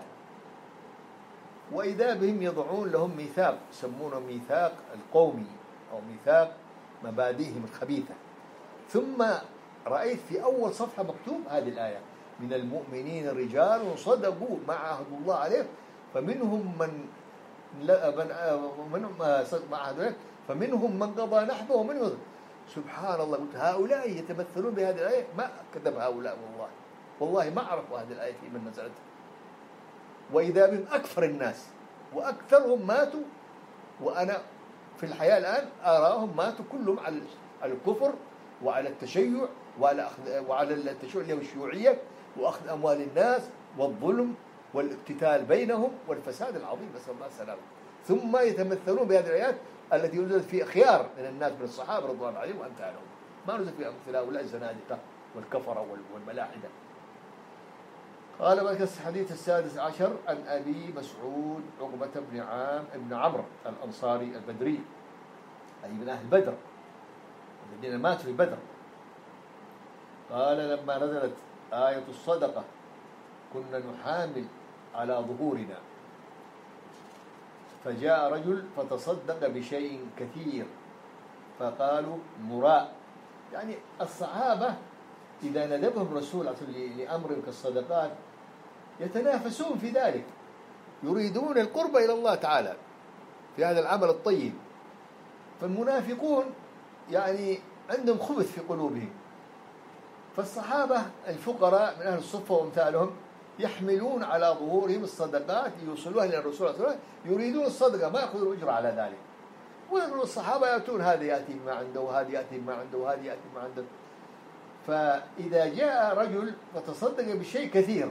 Speaker 1: وإذا بهم يضعون لهم ميثاق يسمونه ميثاق القومي أو ميثاق مبادئهم الخبيثة. ثم رأيت في أول صفحة مكتوب هذه الآية من المؤمنين رجال صدقوا ما عاهدوا الله عليه فمنهم من منهم ما عاهدوا فمنهم من قضى نحبه ومنهم. سبحان الله، قلت هؤلاء يتمثلون بهذه الآية؟ ما كذب هؤلاء والله، والله ما عرفوا هذه الآية في من نزلت. وإذا بهم أكثر الناس وأكثرهم ماتوا، وأنا في الحياة الآن أراهم ماتوا كلهم على الكفر وعلى التشيع وعلى وعلى التشيع اللي هو الشيوعية وأخذ أموال الناس والظلم والاقتتال بينهم والفساد العظيم، نسأل الله السلامة. ثم يتمثلون بهذه الآيات التي نزلت في خيار من الناس من الصحابة رضوان الله عليهم وأمثالهم، ما نزل في أمثال هؤلاء الزنادقة والكفرة والملاحدة. قال بك الحديث السادس عشر عن أبي مسعود عقبة بن عام بن عمرو الأنصاري البدري، أي من أهل بدر الذين ماتوا في بدر. قال لما نزلت آية الصدقة كنا نحامل على ظهورنا، فجاء رجل فتصدق بشيء كثير فقالوا مراء، يعني الصحابة إذا ندبهم الرسول لأمر كالصدقات يتنافسون في ذلك، يريدون القرب إلى الله تعالى في هذا العمل الطيب. فالمنافقون يعني عندهم خبث في قلوبهم، فالصحابة الفقراء من أهل الصفة وامثالهم يحملون على ظهورهم الصدقات يوصلوها إلى الرسول صلى الله عليه وسلم، يريدون الصدقة ما يأخذون الأجر على ذلك. والصحابة يأتون هذا يأتي ما عنده وهذا يأتي ما عنده وهذا يأتي ما عنده. فإذا جاء رجل فتصدق بشيء كثير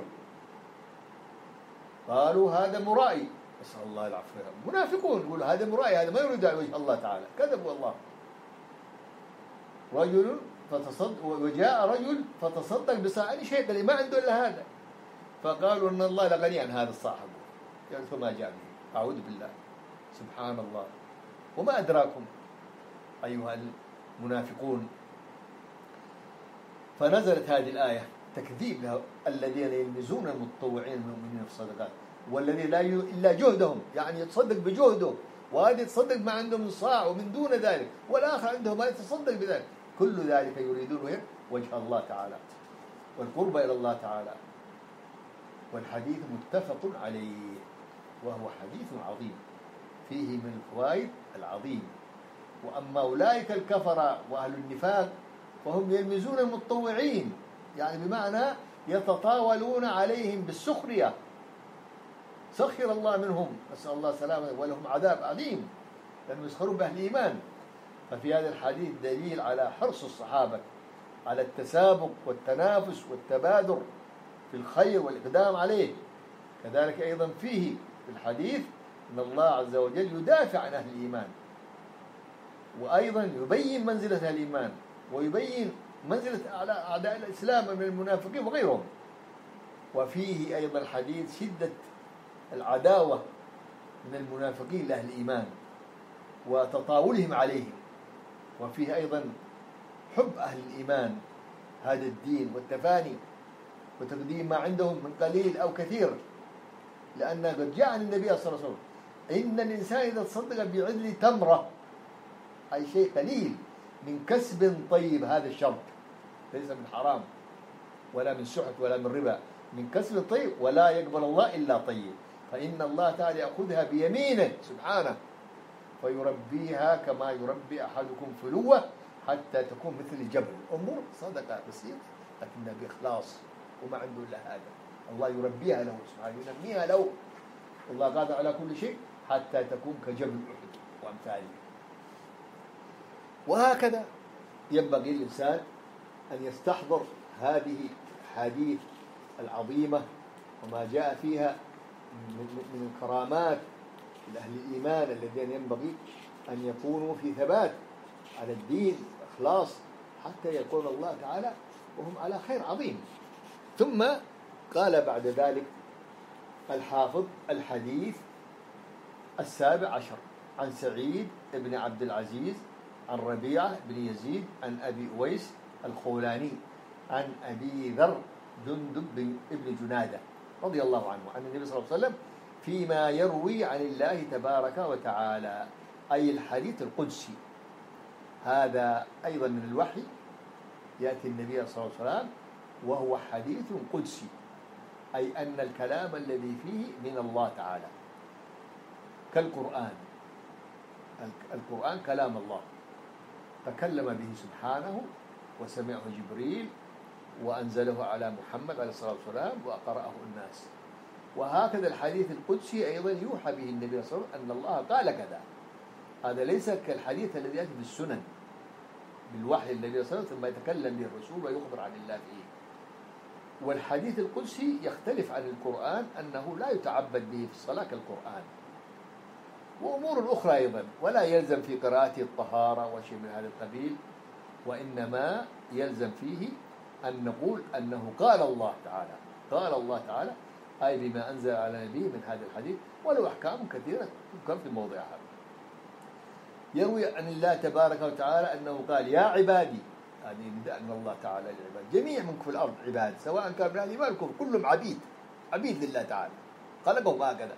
Speaker 1: قالوا هذا مرائي، نسأل الله العفو. منافقون يقولوا هذا مرائي، هذا ما يريد على وجه الله تعالى، كذبوا الله. رجل فتصدق، وجاء رجل فتصدق بصاع شيء قال ما عنده إلا هذا، فقالوا إن الله لغني عن هذا الصاحب، قال فما جاء به، أعوذ بالله، سبحان الله. وما أدراكم أيها المنافقون. فنزلت هذه الآية تكذيب له الذين يلمزون المتطوعين المؤمنين في الصدقات، والذي لا ي... إلا جهدهم، يعني يتصدق بجهده، وهذا يتصدق ما عنده من صاع ومن دون ذلك، والآخر عنده ما يتصدق بذلك، كل ذلك يريدون وجه الله تعالى والقرب إلى الله تعالى. والحديث متفق عليه، وهو حديث عظيم فيه من الفوائد العظيم. وأما أولئك الكفرة وأهل النفاق فهم يلمزون المتطوعين، يعني بمعنى يتطاولون عليهم بالسخرية، سخر الله منهم، نسأل الله السلامة، ولهم عذاب أليم لأنهم يسخرون بأهل الإيمان. ففي هذا الحديث دليل على حرص الصحابة على التسابق والتنافس والتبادر في الخير والإقدام عليه. كذلك أيضا فيه في الحديث أن الله عز وجل يدافع عن أهل الإيمان، وأيضا يبين منزلة أهل الإيمان، ويبين منزلة أعداء الإسلام من المنافقين وغيرهم. وفيه أيضا الحديث شدة العداوة من المنافقين لأهل الإيمان وتطاولهم عليهم. وفيه أيضا حب أهل الإيمان هذا الدين والتفاني وتقديم ما عندهم من قليل أو كثير، لأن قد جاء عن النبي صلى الله عليه وسلم إن الإنسان إذا تصدق بعدل تمرة، أي شيء قليل من كسب طيب، هذا الشرط ليس من حرام ولا من سحت ولا من ربا، من كسب طيب، ولا يقبل الله إلا طيب، فإن الله تعالى يأخذها بيمينه سبحانه فيربيها كما يربي أحدكم فلوة حتى تكون مثل الجبل. أمور صدقة بسيط لكنها بإخلاص وما عنده إلا هذا، الله يربيها له سبحانه، ينميها له، الله قادر على كل شيء حتى تكون كجبل أحد وأمثاله. وهكذا ينبغي الإنسان أن يستحضر هذه الحديث العظيمة وما جاء فيها من الكرامات لأهل الإيمان الذين ينبغي أن يكونوا في ثبات على الدين وإخلاص حتى يكون الله تعالى وهم على خير عظيم. ثم قال بعد ذلك الحافظ الحديث السابع عشر عن سعيد بن عبد العزيز عن ربيعة بن يزيد عن أبي أويس الخولاني عن أبي ذر جندب بن جنادة رضي الله عنه عن النبي صلى الله عليه وسلم فيما يروي عن الله تبارك وتعالى، أي الحديث القدسي. هذا أيضا من الوحي، يأتي النبي صلى الله عليه وسلم وهو حديث قدسي، أي أن الكلام الذي فيه من الله تعالى كالقرآن. القرآن كلام الله تكلم به سبحانه وسمعه جبريل وأنزله على محمد عليه الصلاة والسلام وقرأه الناس. وهكذا الحديث القدسي أيضا يوحى به النبي صلى الله عليه وسلم أن الله قال كذا. هذا ليس كالحديث الذي يأتي بالسنن بالوحي النبي صلى الله عليه وسلم ثم يتكلم به الرسول ويخبر عن الله فيه. والحديث القدسي يختلف عن القرآن أنه لا يتعبد به في الصلاة كالقرآن، وأمور أخرى أيضا، ولا يلزم في قراءته الطهارة وشيء من هذا القبيل، وإنما يلزم فيه أن نقول أنه قال الله تعالى، قال الله تعالى أي بما أنزل على نبيه من هذا الحديث، ولو أحكام كثيرة تذكر في موضعها. يروي عن الله تبارك وتعالى أنه قال يا عبادي، هذه نداء من الله تعالى للعباد، جميع من في الأرض عباد سواء كان من أهل الإيمان كلهم عبيد، عبيد لله تعالى خلقهم هكذا.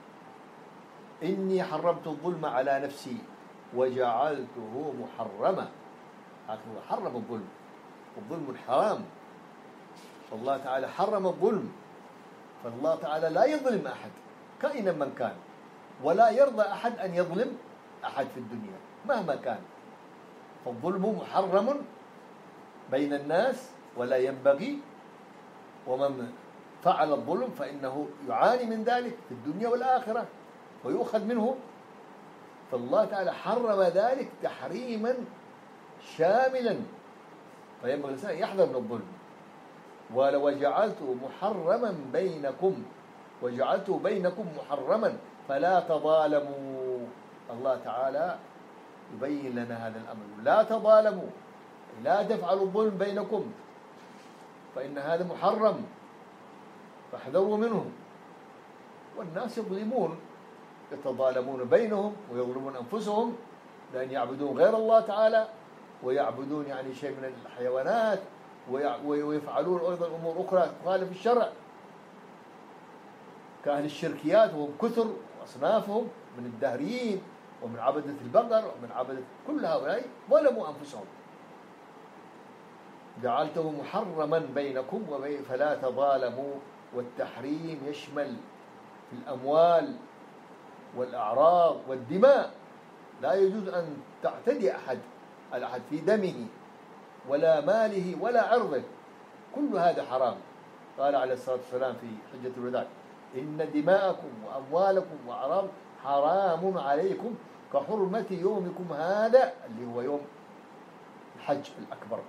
Speaker 1: إني حرمت الظلم على نفسي وجعلته محرما، هكذا حرم الظلم، والظلم الحرام، فالله تعالى حرم الظلم، فالله تعالى لا يظلم أحد كائنا من كان، ولا يرضى أحد أن يظلم أحد في الدنيا مهما كان، فالظلم محرم بين الناس ولا ينبغي، ومن فعل الظلم فإنه يعاني من ذلك في الدنيا والآخرة ويؤخذ منه. فالله تعالى حرم ذلك تحريما شاملا، فينبغي الإنسان يحذر من الظلم. ولو جعلته محرما بينكم وجعلته بينكم محرما فلا تظالموا، الله تعالى يبين لنا هذا الأمر، لا تظالموا، لا تفعلوا الظلم بينكم فإن هذا محرم فاحذروا منه. والناس يظلمون، يتظالمون بينهم ويظلمون أنفسهم بأن يعبدون غير الله تعالى، ويعبدون يعني شيء من الحيوانات، ويفعلون أيضا أمور أخرى تخالف الشرع كأهل الشركيات، وهم كثر وأصنافهم من الدهريين ومن عبدة البقر ومن عبدة كل هؤلاء ظلموا أنفسهم. جعلته محرما بينكم وبين فلا تظالموا. والتحريم يشمل في الأموال والأعراض والدماء، لا يجوز أن تعتدي أحد على أحد في دمه ولا ماله ولا عرضه، كل هذا حرام. قال عليه الصلاة والسلام في حجة الوداع: إن دماءكم وأموالكم وأعراضكم حرام عليكم كحرمة يومكم هذا، اللي هو يوم الحج الأكبر،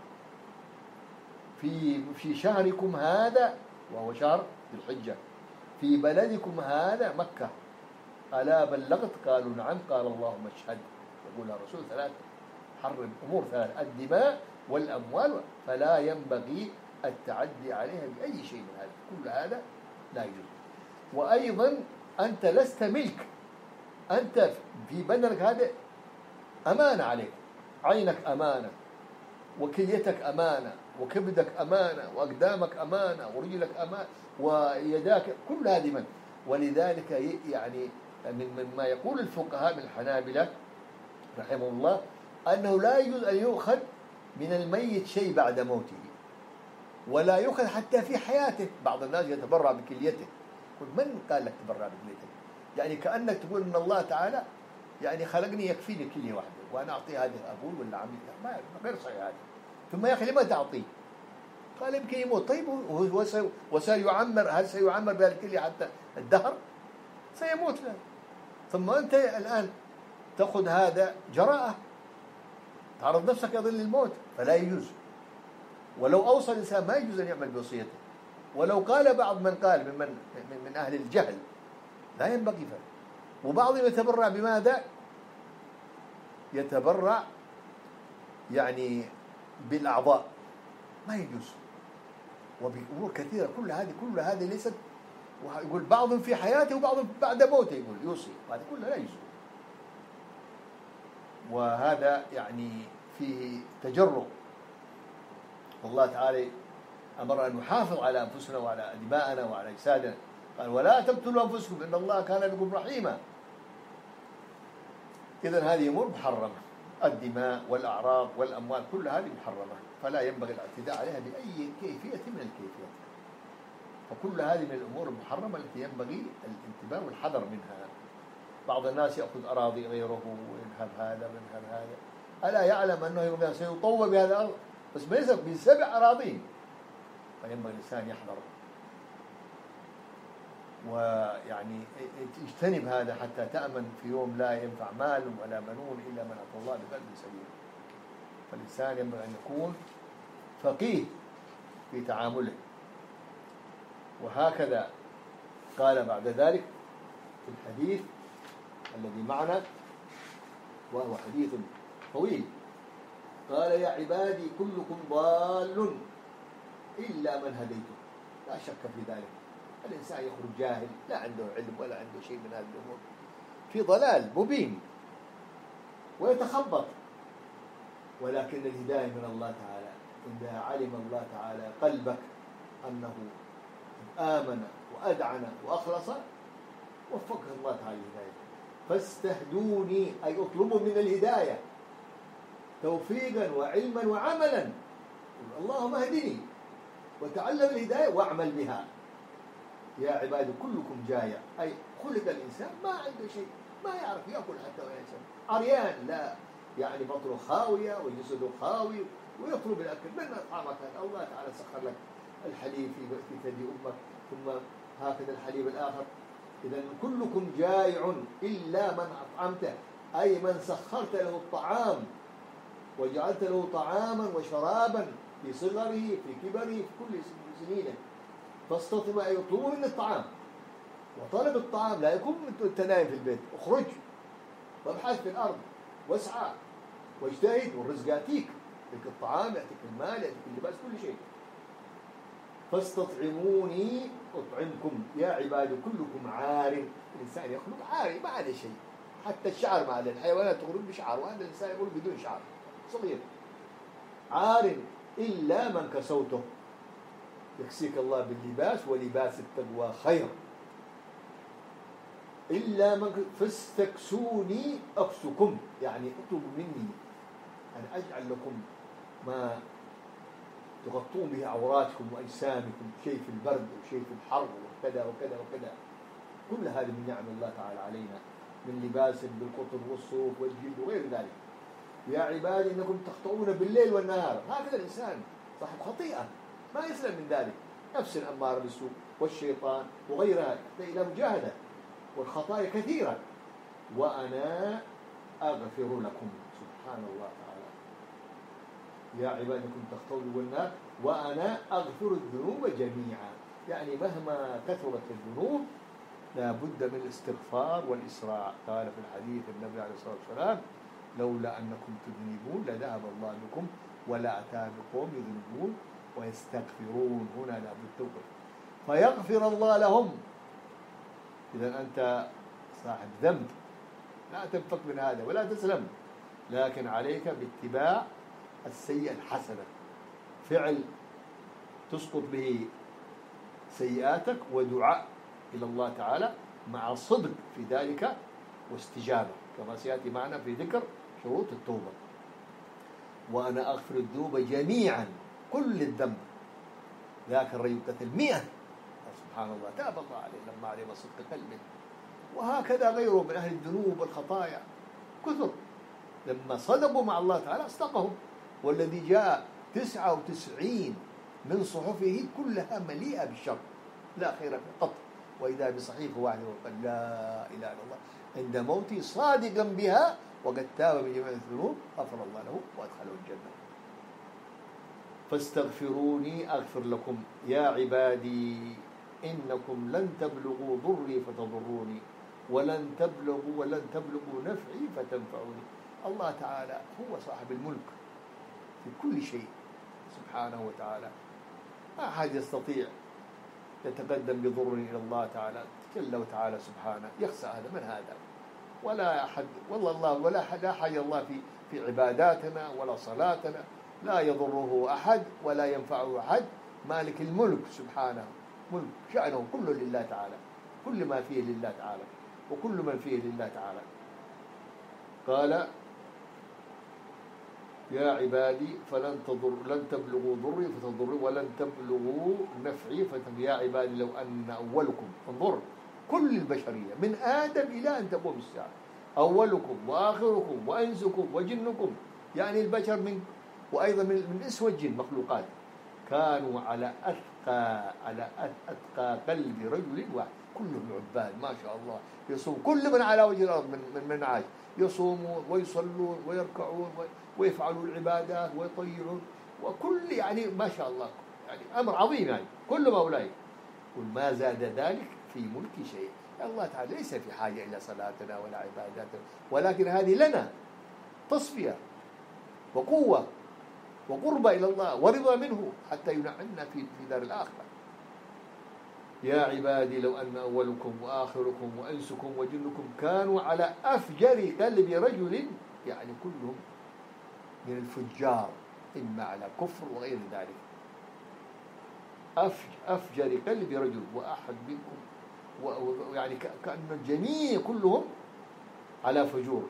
Speaker 1: في في شهركم هذا، وهو شهر ذي الحجة، في بلدكم هذا مكة. ألا بلغت؟ قالوا نعم. قال اللهم اشهد. يقول الرسول ثلاث حرم أمور ثلاث: الدماء والأموال، فلا ينبغي التعدي عليها بأي شيء من هذا، كل هذا لا يجوز. وأيضا أنت لست ملك، أنت في بدنك هذا أمانة عليك، عينك أمانة، وكليتك أمانة، وكبدك أمانة، وأقدامك أمانة، ورجلك أمانة، ويداك، كل هذه من. ولذلك يعني من ما يقول الفقهاء من الحنابلة رحمه الله أنه لا يجوز أن يؤخذ من الميت شيء بعد موته، ولا يؤخذ حتى في حياته. بعض الناس يتبرع بكليته. من قال لك تبرع بكليته؟ يعني كأنك تقول إن الله تعالى يعني خلقني يكفيني كلية واحدة وأنا أعطيه هذه أبوي ولا عمي. ما غير صحيح هذا. ثم يا أخي لما تعطيه؟ قال يمكن يموت. طيب وسيعمر، هل سيعمر بهذه الكلية حتى الدهر؟ سيموت له. ثم أنت الآن تأخذ هذا جراءة، تعرض نفسك يظل الموت، فلا يجوز. ولو أوصى الإنسان ما يجوز أن يعمل بوصيته. ولو قال بعض من قال من, من, من أهل الجهل لا ينبغي فعله. وبعضهم يتبرع بماذا؟ يتبرع يعني بالأعضاء، ما يجوز. وبأمور كثيرة، كل هذه كل هذه ليست. ويقول بعضهم في حياته وبعضهم بعد موته يقول يوصي، وهذا كله لا يجوز. وهذا يعني فيه تجرؤ. والله تعالى أمر أن نحافظ على أنفسنا وعلى دماءنا وعلى أجسادنا. قال ولا تقتلوا أنفسكم إن الله كان بكم رحيما. إذن هذه أمور محرمة، الدماء والأعراض والأموال كل هذه محرمة، فلا ينبغي الاعتداء عليها بأي كيفية من الكيفيات. فكل هذه من الأمور المحرمة التي ينبغي الانتباه والحذر منها. بعض الناس يأخذ أراضي غيره وينهب هذا وينهب هذا، ألا يعلم أنه سيطور بهذا الأرض بس بسبع أراضين؟ فينبغي الإنسان يحذر ويعني يجتنب هذا حتى تأمن في يوم لا ينفع مال ولا منون إلا من أتى الله بقلب سليم. فالإنسان ينبغي أن يكون فقيه في تعامله. وهكذا قال بعد ذلك في الحديث الذي معنا، وهو حديث طويل، قال يا عبادي كلكم ضال إلا من هديته. لا شك في ذلك. الإنسان يخرج جاهل لا عنده علم ولا عنده شيء من هذه الأمور، في ضلال مبين ويتخبط. ولكن الهداية من الله تعالى، إذا علم الله تعالى قلبك أنه آمن وأدعن وأخلص وفقه الله تعالى الهداية. فاستهدوني أي اطلبوا من الهداية توفيقا وعلما وعملا. اللهم اهدني وتعلم الهداية واعمل بها. يا عبادي كلكم جائع، أي خلق الإنسان ما عنده شيء، ما يعرف يأكل حتى ولا يشرب، عريان، لا يعني بطنه خاوية وجسده خاوي ويطلب الأكل من أطعمك. الله تعالى سخر لك الحليب في ثدي أمك، ثم هكذا الحليب الآخر. إذن كلكم جائع إلا من أطعمته، أي من سخرت له الطعام وجعلت له طعاما وشرابا في صغره في كبره في كل سنينه. فاستطعم أن يطلبوا من الطعام، وطلب الطعام لا يكون أنت نايم في البيت. اخرج وابحث في الأرض واسعى واجتهد والرزق يأتيك. يأتيك الطعام، يأتيك المال، يأتيك اللباس، كل شيء. فاستطعموني أطعمكم يا عبادي كلكم عار. الإنسان يخلق عاري ما عليه شيء، حتى الشعر ما عليه. الحيوانات تخلق بشعر، وهذا الإنسان يخلق بدون شعر صغير. عار إلا من كسوته، يكسيك الله باللباس، ولباس التقوى خير. إلا من فاستكسوني أكسكم، يعني اطلبوا مني أن أجعل لكم ما تغطون به عوراتكم وأجسامكم، شيء في البرد وشيء في الحر وكذا وكذا وكذا. كل هذه من نعم الله تعالى علينا، من لباس بالقطن والصوف والجلد وغير ذلك. يا عبادي إنكم تخطئون بالليل والنهار. هكذا الإنسان صاحب خطيئة ما يسلم من ذلك، نفس أمارة بالسوء والشيطان وغيرها، يحتاج إلى مجاهدة، والخطايا كثيرة. وأنا أغفر لكم. سبحان الله تعالى. يا عبادي إنكم تخطئون بالنار وأنا أغفر الذنوب جميعا، يعني مهما كثرت الذنوب لا بد من الاستغفار والإسراع. قال في الحديث النبي عليه الصلاة والسلام: لولا أنكم تذنبون لذهب الله بكم ولا أتى بقوم يذنبون ويستغفرون. هنا لا بد توقف فيغفر الله لهم. إذا أنت صاحب ذنب لا تنفك من هذا ولا تسلم، لكن عليك باتباع السيئة الحسنة، فعل تسقط به سيئاتك، ودعاء إلى الله تعالى مع صدق في ذلك واستجابة، كما سيأتي معنا في ذكر شروط التوبة. وأنا أغفر الذنوب جميعا، كل الذنب. ذاك الرجل قتل مئة، سبحان الله، تاب الله عليه لما علم صدق قلبه. وهكذا غيره من أهل الذنوب والخطايا كثر، لما صدقوا مع الله تعالى أصدقهم. والذي جاء تسعة وتسعين من صحفه كلها مليئة بالشر، لا خير في قط، وإذا بصحيفة واحدة وقال لا إله إلا الله عند موته صادقا بها وقد تاب من جميع الذنوب غفر الله له وأدخله الجنة. فاستغفروني أغفر لكم يا عبادي إنكم لن تبلغوا ضري فتضروني ولن تبلغوا ولن تبلغوا نفعي فتنفعوني. الله تعالى هو صاحب الملك في كل شيء سبحانه وتعالى. ما أحد يستطيع يتقدم بضر إلى الله تعالى جل وتعالى سبحانه. يخسى هذا من هذا، ولا أحد والله الله ولا أحد لا حاجة الله في في عباداتنا ولا صلاتنا، لا يضره أحد ولا ينفعه أحد. مالك الملك سبحانه، ملك شأنه كله لله تعالى، كل ما فيه لله تعالى وكل من فيه لله تعالى. قال يا عبادي فلن تضر لن تبلغوا ضري فتضروا ولن تبلغوا نفعي فتنفعوا. يا عبادي لو أن أولكم، انظر كل البشرية من آدم إلى أن تقوم الساعة، أولكم وآخركم وأنسكم وجنكم، يعني البشر من وأيضا من من إنس والجن مخلوقات، كانوا على أتقى على أتقى قلب رجل واحد، كلهم عباد ما شاء الله، يصوم كل من على وجه الأرض من من, من عاش، يصومون ويصلون ويركعون ويفعلون العبادات ويطيعون، وكل يعني ما شاء الله يعني أمر عظيم، يعني كل ما أولئك. وما زاد ذلك في ملك شيء. الله تعالى ليس في حاجة إلى صلاتنا ولا عباداتنا، ولكن هذه لنا تصفية وقوة وقربة إلى الله ورضا منه حتى ينعمنا في دار الآخرة. يا عبادي لو أن أولكم وآخركم وأنسكم وجنكم كانوا على أفجر قلب رجل، يعني كلهم من الفجار إما على كفر وغير ذلك، أفجر قلب رجل وأحد منكم، ويعني كأن الجميع كلهم على فجور،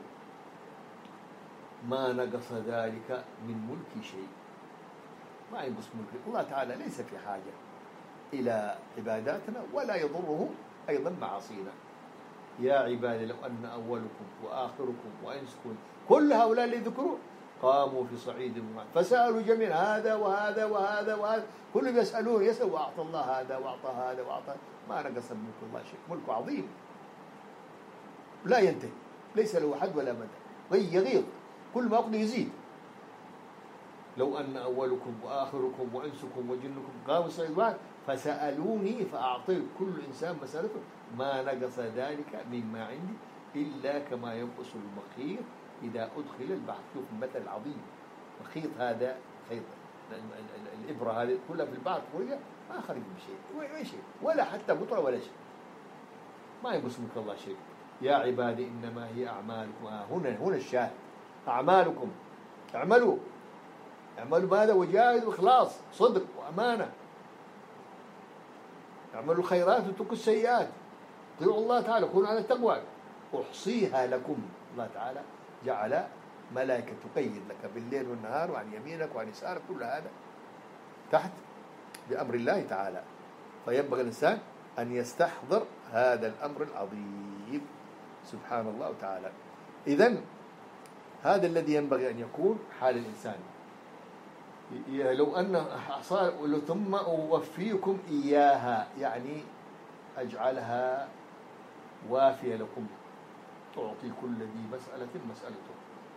Speaker 1: ما نقص ذلك من ملك شيء. ما ينقص ملك الله تعالى، ليس في حاجة إلى عباداتنا ولا يضره أيضا معاصينا. يا عبادي لو أن أولكم وآخركم وأنسكم كل هؤلاء اللي ذكروا قاموا في صعيد واحد فسألوا جميعا هذا وهذا وهذا وهذا، كلهم يسألون يسأل وأعطى الله هذا وأعطى هذا وأعطى، ما نقص ملك الله شيء. ملك عظيم لا ينتهي، ليس له حد ولا مدى، يغيظ كل ما أقضي يزيد. لو أن أولكم وآخركم وأنسكم وجنكم قاموا صعيد واحد فسألوني فأعطيت كل إنسان مسألته، ما نقص ذلك مما عندي إلا كما ينقص المخيط إذا أدخل البحر. شوف المثل العظيم، الخيط هذا خيط الإبرة هذه كلها في البحر قوية ما خرج بشيء وين شيء ولا حتى بطرة ولا شيء، ما ينقص منك الله شيء. يا عبادي إنما هي أعمالكم. آه هنا هنا الشاهد، أعمالكم، اعملوا اعملوا ماذا؟ وجاهدوا إخلاص صدق وأمانة، اعملوا الخيرات واتركوا السيئات، اطيعوا الله تعالى، كونوا على التقوى. أحصيها لكم. الله تعالى جعل ملائكة تقيد لك بالليل والنهار وعن يمينك وعن يسارك، كل هذا تحت بأمر الله تعالى. فينبغي الإنسان أن يستحضر هذا الأمر العظيم سبحان الله تعالى. إذن هذا الذي ينبغي أن يكون حال الإنسان. لو أن صار ثم أوفيكم إياها، يعني أجعلها وافية لكم، تعطي كل ذي مسألة مسألته.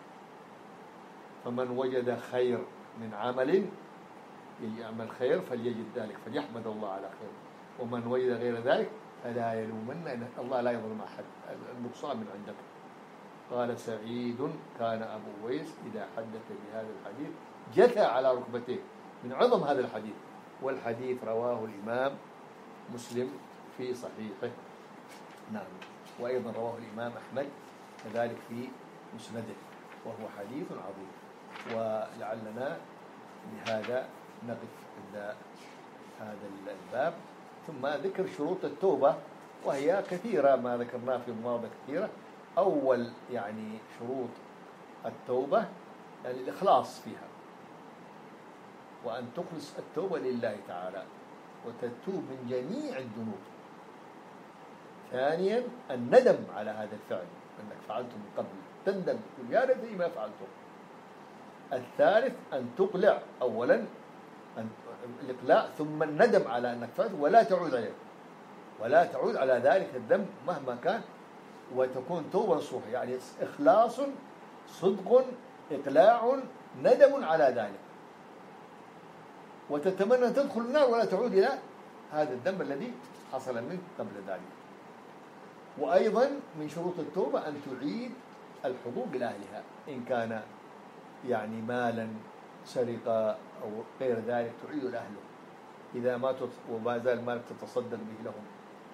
Speaker 1: فمن وجد خير من عمل يعمل خير فليجد ذلك فليحمد الله على خير، ومن وجد غير ذلك فلا يلومن، إن الله لا يظلم أحد، النقصان من عندك. قال سعيد كان أبو ويس إذا حدث بهذا الحديث جثى على ركبتيه من عظم هذا الحديث. والحديث رواه الإمام مسلم في صحيحه، نعم، وأيضا رواه الإمام أحمد كذلك في مسنده، وهو حديث عظيم. ولعلنا بهذا نقف عند هذا الباب. ثم ذكر شروط التوبة، وهي كثيرة ما ذكرناه في مواضع كثيرة. أول يعني شروط التوبة يعني الإخلاص فيها، وأن تخلص التوبة لله تعالى وتتوب من جميع الذنوب. ثانيا الندم على هذا الفعل أنك فعلته من قبل، تندم تقول يا ريتني ما فعلته. الثالث أن تقلع، أولا أن الإقلاع ثم الندم على أنك فعلته ولا تعود عليه، ولا تعود على ذلك الذنب مهما كان، وتكون توبة نصوح، يعني إخلاص صدق إقلاع ندم على ذلك، وتتمنى أن تدخل النار ولا تعود إلى هذا الذنب الذي حصل منك قبل ذلك. وأيضا من شروط التوبة أن تعيد الحقوق إلى أهلها، إن كان يعني مالا سرقة أو غير ذلك تعيد لأهله، إذا ما وما زال مالك تتصدق به لهم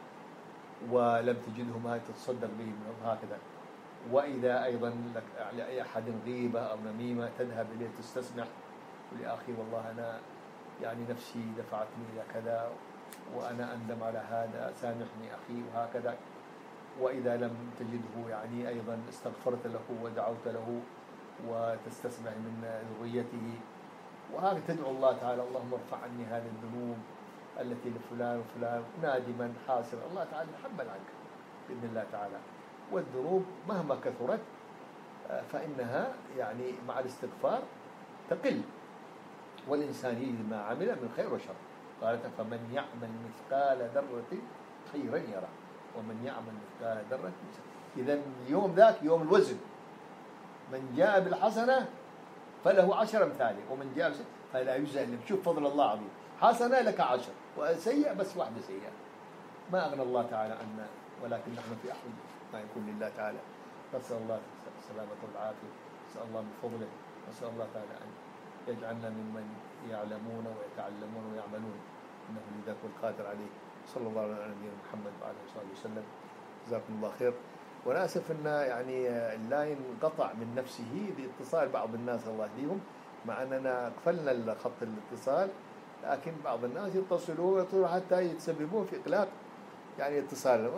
Speaker 1: ولم تجده ما تتصدق به منهم هكذا. وإذا أيضا لك لأي أحد غيبة أو نميمة تذهب إليه تستسمح لأخي والله أنا يعني نفسي دفعتني إلى كذا وأنا أندم على هذا سامحني أخي وهكذا. وإذا لم تجده يعني أيضا استغفرت له ودعوت له وتستسمح من ذريته، وهذا تدعو الله تعالى اللهم ارفع عني هذه الذنوب التي لفلان وفلان نادما حاسرا، الله تعالى يتحمل عنك بإذن الله تعالى. والذنوب مهما كثرت فإنها يعني مع الاستغفار تقل، والإنسان يجد ما عمل من خير وشر. قالت فمن يعمل مثقال ذرة خيرا يرى ومن يعمل مثقال ذرة شرا. إذا اليوم ذاك يوم الوزن، من جاء بالحسنة فله عشر أمثاله ومن جاء فلا يجزى إلا. شوف فضل الله عظيم، حسنة لك عشر وسيئة بس واحدة سيئة. ما أغنى الله تعالى عنا، ولكن نحن في أحد ما يكون لله تعالى. نسأل الله السلامة والعافية، نسأل الله من فضله، نسأل الله تعالى أن يجعلنا ممن يعلمون ويتعلمون ويعملون، إنه لذاك القادر عليه. صلى الله على نبينا محمد وعلى آله وصحبه وسلم. جزاكم الله خير. وأنا آسف أن يعني اللاين انقطع من نفسه باتصال بعض الناس الله يهديهم، مع أننا قفلنا خط الاتصال، لكن بعض الناس يتصلون حتى يتسببون في إغلاق يعني اتصال.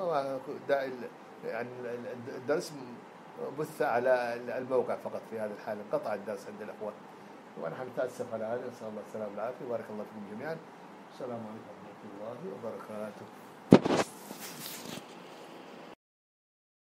Speaker 1: يعني الدرس بث على الموقع فقط، في هذا الحال انقطع الدرس عند الأخوة، ونحن نتأسف على هذا. نسأل الله السلامة والعافية، بارك الله فيكم جميعا. السلام عليكم ورحمة الله وبركاته.